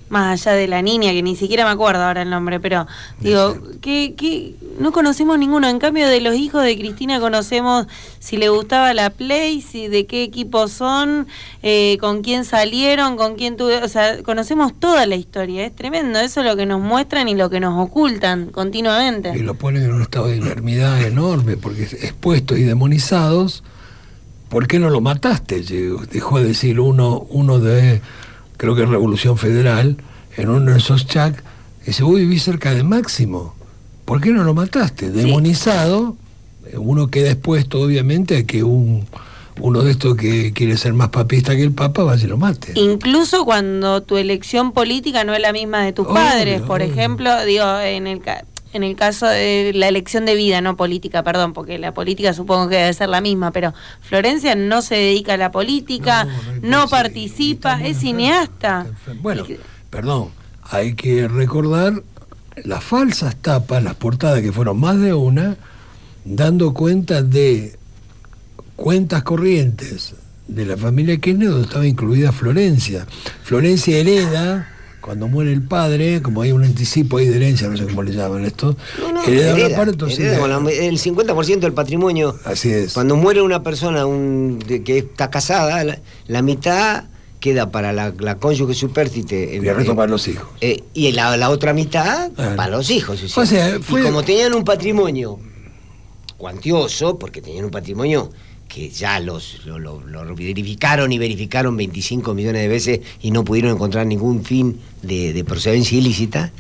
más allá de la niña, que ni siquiera me acuerdo ahora el nombre, pero digo, que, que no conocemos ninguno. En cambio, de los hijos de Cristina conocemos si le gustaba la Play, si de qué equipo son, eh, con quién salieron, con quién tuve, o sea, conocemos toda la historia. Es tremendo, eso es lo que nos muestran y lo que nos ocultan continuamente. Y lo ponen en un estado de inermidad enorme, porque expuestos y demonizados. ¿Por qué no lo mataste? Dejó de decir uno, uno de, creo que es Revolución Federal, en uno de esos chats, dice, vos vivís cerca de Máximo, ¿por qué no lo mataste? Demonizado, sí. Uno queda expuesto obviamente a que un uno de estos que quiere ser más papista que el Papa vaya y lo mate. Incluso cuando tu elección política no es la misma de tus obvio, padres, por obvio. ejemplo, digo, en el caso... En el caso de la elección de vida, no política, perdón, porque la política supongo que debe ser la misma, pero Florencia no se dedica a la política, no, no, no participa, es cineasta. Bueno, y... perdón, hay que recordar las falsas tapas, las portadas que fueron más de una, dando cuenta de cuentas corrientes de la familia Kirchner donde estaba incluida Florencia. Florencia hereda... Cuando muere el padre, como hay un anticipo ahí de herencia, no sé cómo le llaman esto, no, no, hereda, hereda una parte, entonces hereda con la, el cincuenta por ciento del patrimonio. Así es. Cuando muere una persona un, de, que está casada, la, la mitad queda para la, la cónyuge supérstite. Y el resto para los hijos. Eh, y la, la otra mitad ah, para los hijos. O sea, fue... Y como tenían un patrimonio cuantioso, porque tenían un patrimonio... que ya los lo, lo, lo verificaron y verificaron veinticinco millones de veces y no pudieron encontrar ningún fin de, de procedencia ilícita,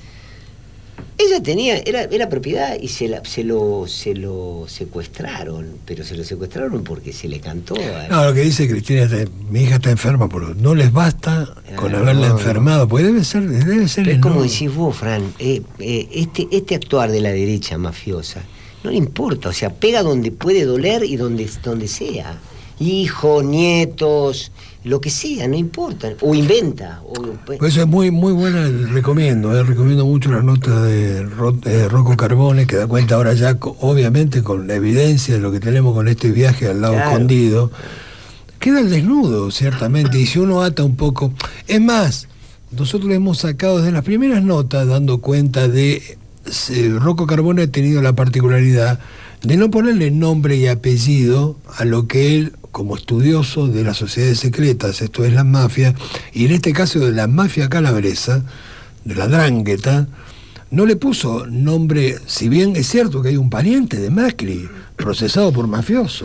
ella tenía, era, era propiedad y se, la, se, lo, se lo secuestraron, pero se lo secuestraron porque se le cantó. A... No, lo que dice Cristina, mi hija está enferma, pero no les basta con ah, haberla no, enfermado, porque debe ser, debe ser es como decís vos, Fran, eh, eh, este, este actuar de la derecha mafiosa, no le importa, o sea, pega donde puede doler y donde, donde sea. Hijos, nietos, lo que sea, no importa. O inventa. O... Pues eso es muy muy buena, recomiendo. Eh, recomiendo mucho la nota de, Ro, de Rocco Carbone, que da cuenta ahora ya, obviamente, con la evidencia de lo que tenemos con este viaje al lado claro. escondido. Queda el desnudo, ciertamente, y si uno ata un poco... Es más, nosotros hemos sacado desde las primeras notas, dando cuenta de... Rocco Carbone ha tenido la particularidad de no ponerle nombre y apellido a lo que él, como estudioso de las sociedades secretas, esto es la mafia, y en este caso de la mafia calabresa, de la Drangheta, no le puso nombre, si bien es cierto que hay un pariente de Macri procesado por mafioso.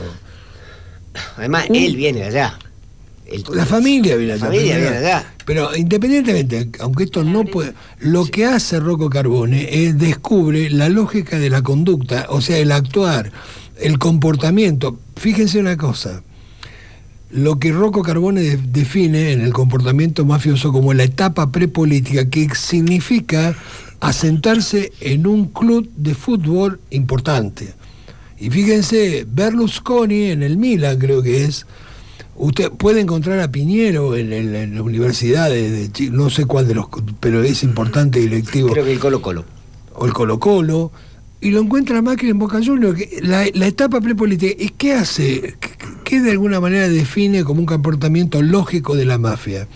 Además, uh, él viene allá. El, la familia viene allá. La familia viene allá. Pero independientemente, aunque esto no puede, lo que hace Rocco Carbone es descubre la lógica de la conducta, o sea, el actuar, el comportamiento. Fíjense una cosa, lo que Rocco Carbone de, define en el comportamiento mafioso como la etapa prepolítica, que significa asentarse en un club de fútbol importante. Y fíjense, Berlusconi en el Milan, creo que es. Usted puede encontrar a Piñero en, en, en la universidad de, de Chile, no sé cuál de los, pero es importante directivo. Creo que el Colo Colo. O el Colo Colo. Y lo encuentra Macri en Boca Juniors. La, la etapa prepolítica. ¿Y qué hace? ¿Qué de alguna manera define como un comportamiento lógico de la mafia?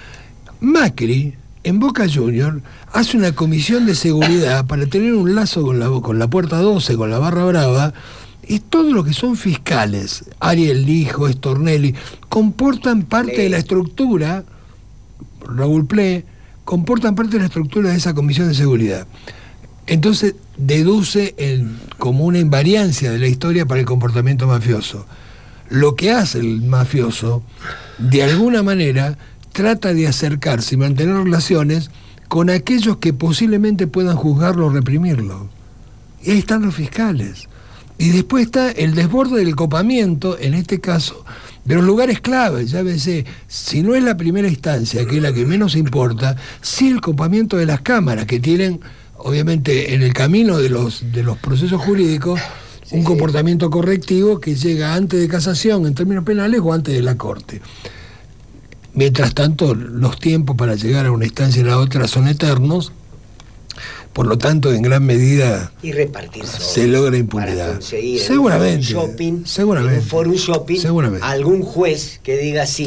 Macri, en Boca Juniors, hace una comisión de seguridad para tener un lazo con la, con la puerta doce, con la barra brava. Y todo lo que son fiscales, Ariel Lijo, Stornelli, comportan parte Ple. de la estructura, Raúl Ple, comportan parte de la estructura de esa comisión de seguridad. Entonces deduce el, como una invariancia de la historia para el comportamiento mafioso. Lo que hace el mafioso, de alguna manera, trata de acercarse y mantener relaciones con aquellos que posiblemente puedan juzgarlo o reprimirlo. Y ahí están los fiscales. Y después está el desborde del copamiento, en este caso, de los lugares claves. Ya pensé, si no es la primera instancia, que es la que menos importa, sí el copamiento de las cámaras, que tienen, obviamente, en el camino de los, de los procesos jurídicos, sí, un sí. comportamiento correctivo que llega antes de casación, en términos penales, o antes de la Corte. Mientras tanto, los tiempos para llegar a una instancia y a la otra son eternos. Por lo tanto, en gran medida y repartir se logra impunidad. Seguramente. En un shopping, seguramente. En un foro shopping, seguramente. Algún juez que diga sí,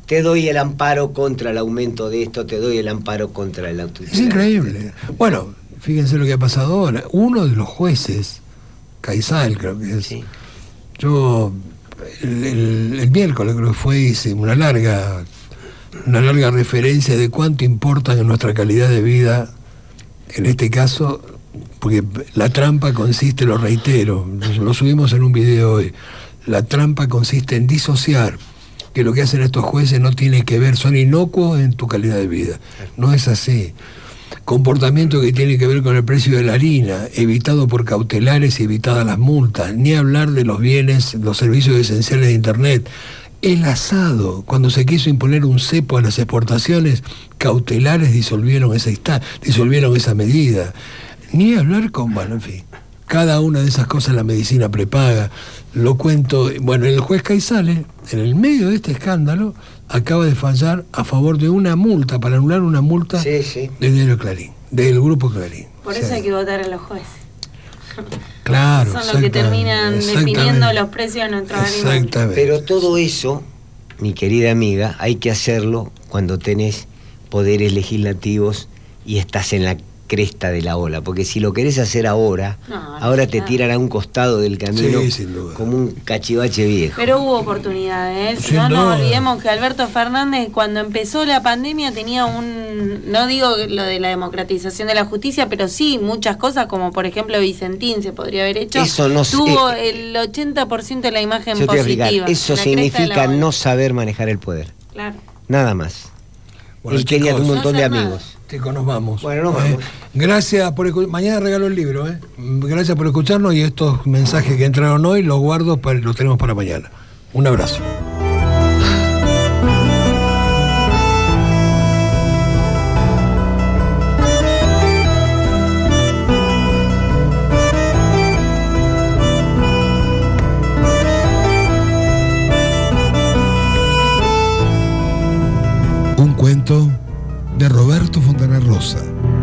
te doy el amparo contra el aumento de esto, te doy el amparo contra el auto. Es increíble. Bueno, fíjense lo que ha pasado ahora. Uno de los jueces, Caizal creo que es, sí. yo el, el, el miércoles creo que fue, hice una larga, una larga referencia de cuánto importa en nuestra calidad de vida, en este caso, porque la trampa consiste, lo reitero, lo subimos en un video hoy, la trampa consiste en disociar que lo que hacen estos jueces no tiene que ver, son inocuos en tu calidad de vida. No es así. Comportamiento que tiene que ver con el precio de la harina, evitado por cautelares y evitadas las multas, ni hablar de los bienes, los servicios esenciales de Internet. El asado, cuando se quiso imponer un cepo a las exportaciones, cautelares disolvieron esa, disolvieron esa medida. Ni hablar con, bueno, en fin, cada una de esas cosas la medicina prepaga. Lo cuento, bueno, el juez Caizales, en el medio de este escándalo, acaba de fallar a favor de una multa, para anular una multa sí, sí. del diario Clarín, del grupo Clarín. Por eso o sea, hay que votar a los jueces. Claro, son los que terminan definiendo los precios de nuestros alimentos. Pero todo eso, mi querida amiga, hay que hacerlo cuando tenés poderes legislativos y estás en la cresta de la ola, porque si lo querés hacer ahora, no, no, ahora te tiran a un costado del camino sí, como un cachivache viejo. Pero hubo oportunidades, sí, no nos olvidemos que Alberto Fernández cuando empezó la pandemia tenía un, no digo lo de la democratización de la justicia, pero sí muchas cosas como por ejemplo Vicentín se podría haber hecho, eso no, tuvo eh, el ochenta por ciento de la imagen yo positiva. Explicar, eso significa no saber manejar el poder. Claro. Nada más. Bueno, él quería un montón no de nada. amigos. Chicos, nos vamos. Bueno, nos vamos. Eh, gracias por escuchar. Mañana regalo el libro, ¿eh? Gracias por escucharnos y estos mensajes que entraron hoy los guardo, para, los tenemos para mañana. Un abrazo. Un cuento de Roberto Fontana Rosa.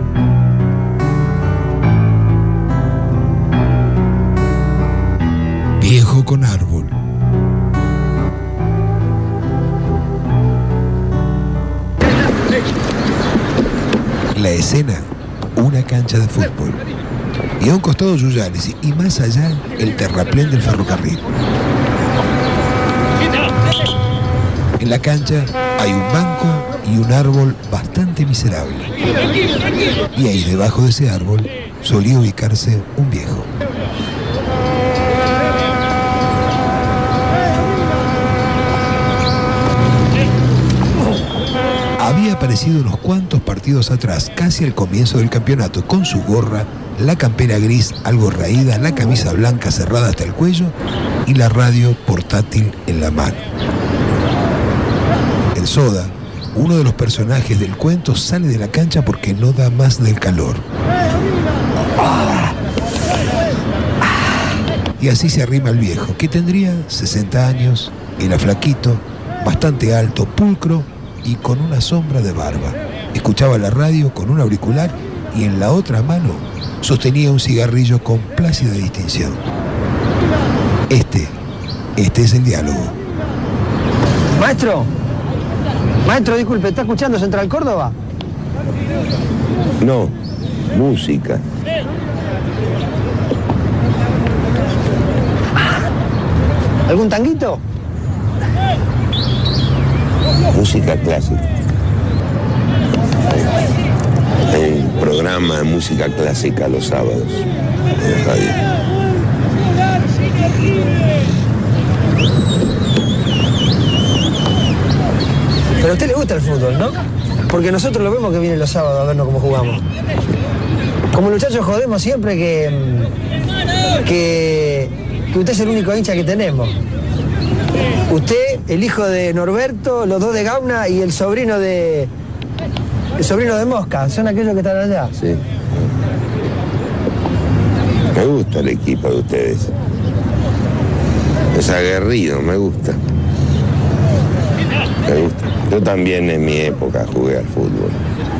Viejo con árbol. La escena, una cancha de fútbol. Y a un costado Yuyales y más allá el terraplén del ferrocarril. En la cancha hay un banco y un árbol bastante miserable. Y ahí debajo de ese árbol solía ubicarse un viejo. Había aparecido unos cuantos partidos atrás, casi al comienzo del campeonato, con su gorra, la campera gris algo raída, la camisa blanca cerrada hasta el cuello y la radio portátil en la mano. El Soda, uno de los personajes del cuento, sale de la cancha porque no da más del calor. Y así se arrima el viejo, que tendría sesenta años, era flaquito, bastante alto, pulcro y con una sombra de barba. Escuchaba la radio con un auricular y en la otra mano sostenía un cigarrillo con plácida distinción. Este, este es el diálogo. Maestro, maestro, disculpe, ¿está escuchando Central Córdoba? No, música. ¿Algún tanguito? Música clásica. Hay un programa de música clásica los sábados en la radio. Pero a usted le gusta el fútbol, ¿no? Porque nosotros lo vemos que viene los sábados a vernos cómo jugamos. Como muchachos jodemos siempre que, que, que usted es el único hincha que tenemos. Usted, el hijo de Norberto, los dos de Gauna y el sobrino de... El sobrino de Mosca, son aquellos que están allá. Sí. Me gusta el equipo de ustedes. Es aguerrido, me gusta. Me gusta. Yo también en mi época jugué al fútbol.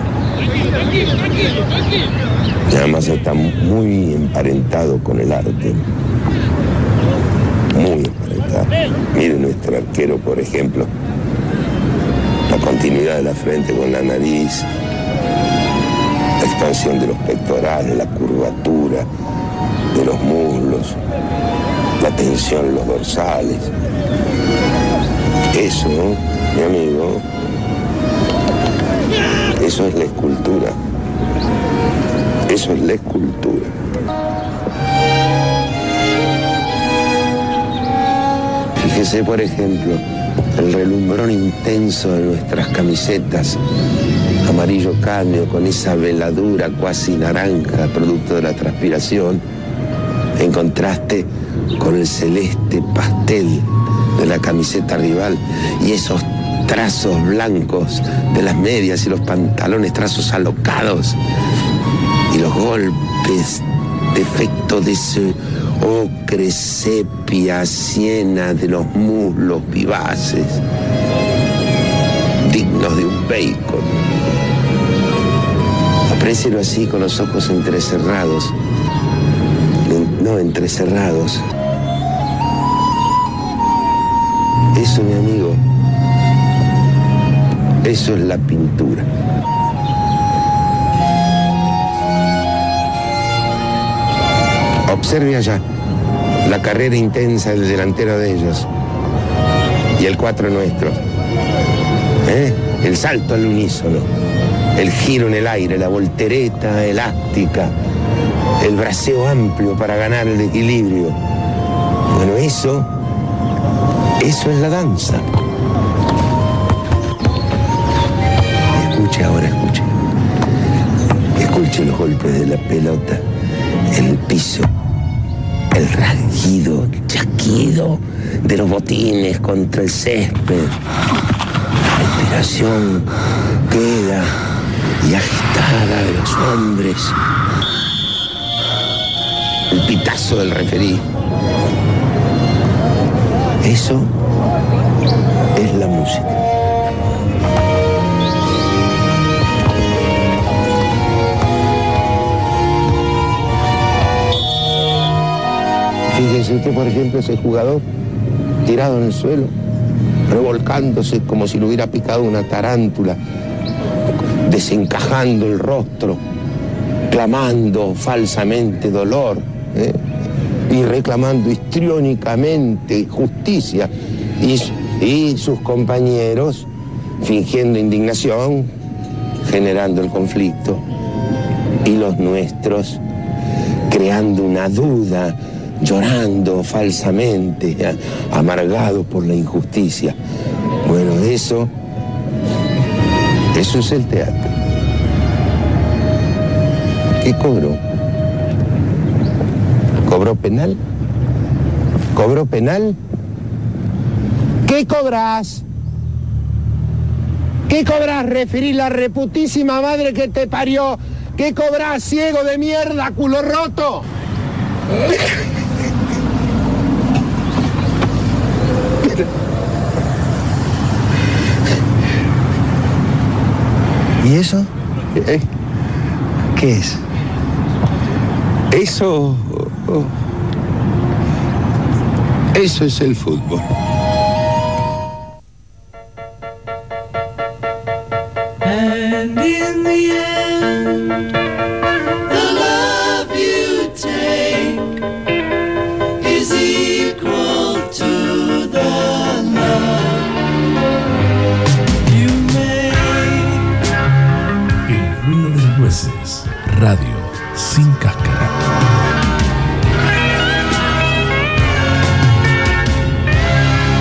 Y además está muy emparentado con el arte. Muy emparentado. Mire nuestro arquero, por ejemplo. continuidad de la frente con la nariz, la expansión de los pectorales, la curvatura de los muslos, la tensión en los dorsales. Eso, mi amigo, eso es la escultura. Eso es la escultura. Fíjese, por ejemplo, el relumbrón intenso de nuestras camisetas, amarillo cadmio con esa veladura cuasi naranja, producto de la transpiración, en contraste con el celeste pastel de la camiseta rival y esos trazos blancos de las medias y los pantalones, trazos alocados, y los golpes de efecto de ese ocre, sepia, siena de los muslos vivaces, dignos de un bacon. Aprécielo así con los ojos entrecerrados, no entrecerrados. Eso, mi amigo, eso es la pintura. Observe allá la carrera intensa del delantero de ellos y el cuatro nuestro. ¿Eh? El salto al unísono, el giro en el aire, la voltereta elástica, el braceo amplio para ganar el equilibrio. Bueno, eso, eso es la danza. Escuche ahora, escuche. Escuche los golpes de la pelota, el piso, el rasguido, el chasquido de los botines contra el césped. La respiración queda y agitada de los hombres. El pitazo del referí. Eso es la música. Fíjese usted, por ejemplo, ese jugador tirado en el suelo, revolcándose como si lo hubiera picado una tarántula, desencajando el rostro, clamando falsamente dolor, ¿eh? y reclamando histriónicamente justicia, y, y sus compañeros fingiendo indignación, generando el conflicto, y los nuestros creando una duda, llorando falsamente, amargados por la injusticia. Bueno, eso, eso es el teatro. ¿Qué cobró? ¿Cobró penal? ¿Cobró penal? ¿Qué cobras? ¿Qué cobras, referí, la reputísima madre que te parió? ¿Qué cobras, ciego de mierda, culo roto? ¿Y eso? ¿Eh? ¿Qué es? Eso... Oh, eso es el fútbol. And in the end, the love you take is equal to the love you make. El ruido de las nueces. Radio sin cáscara.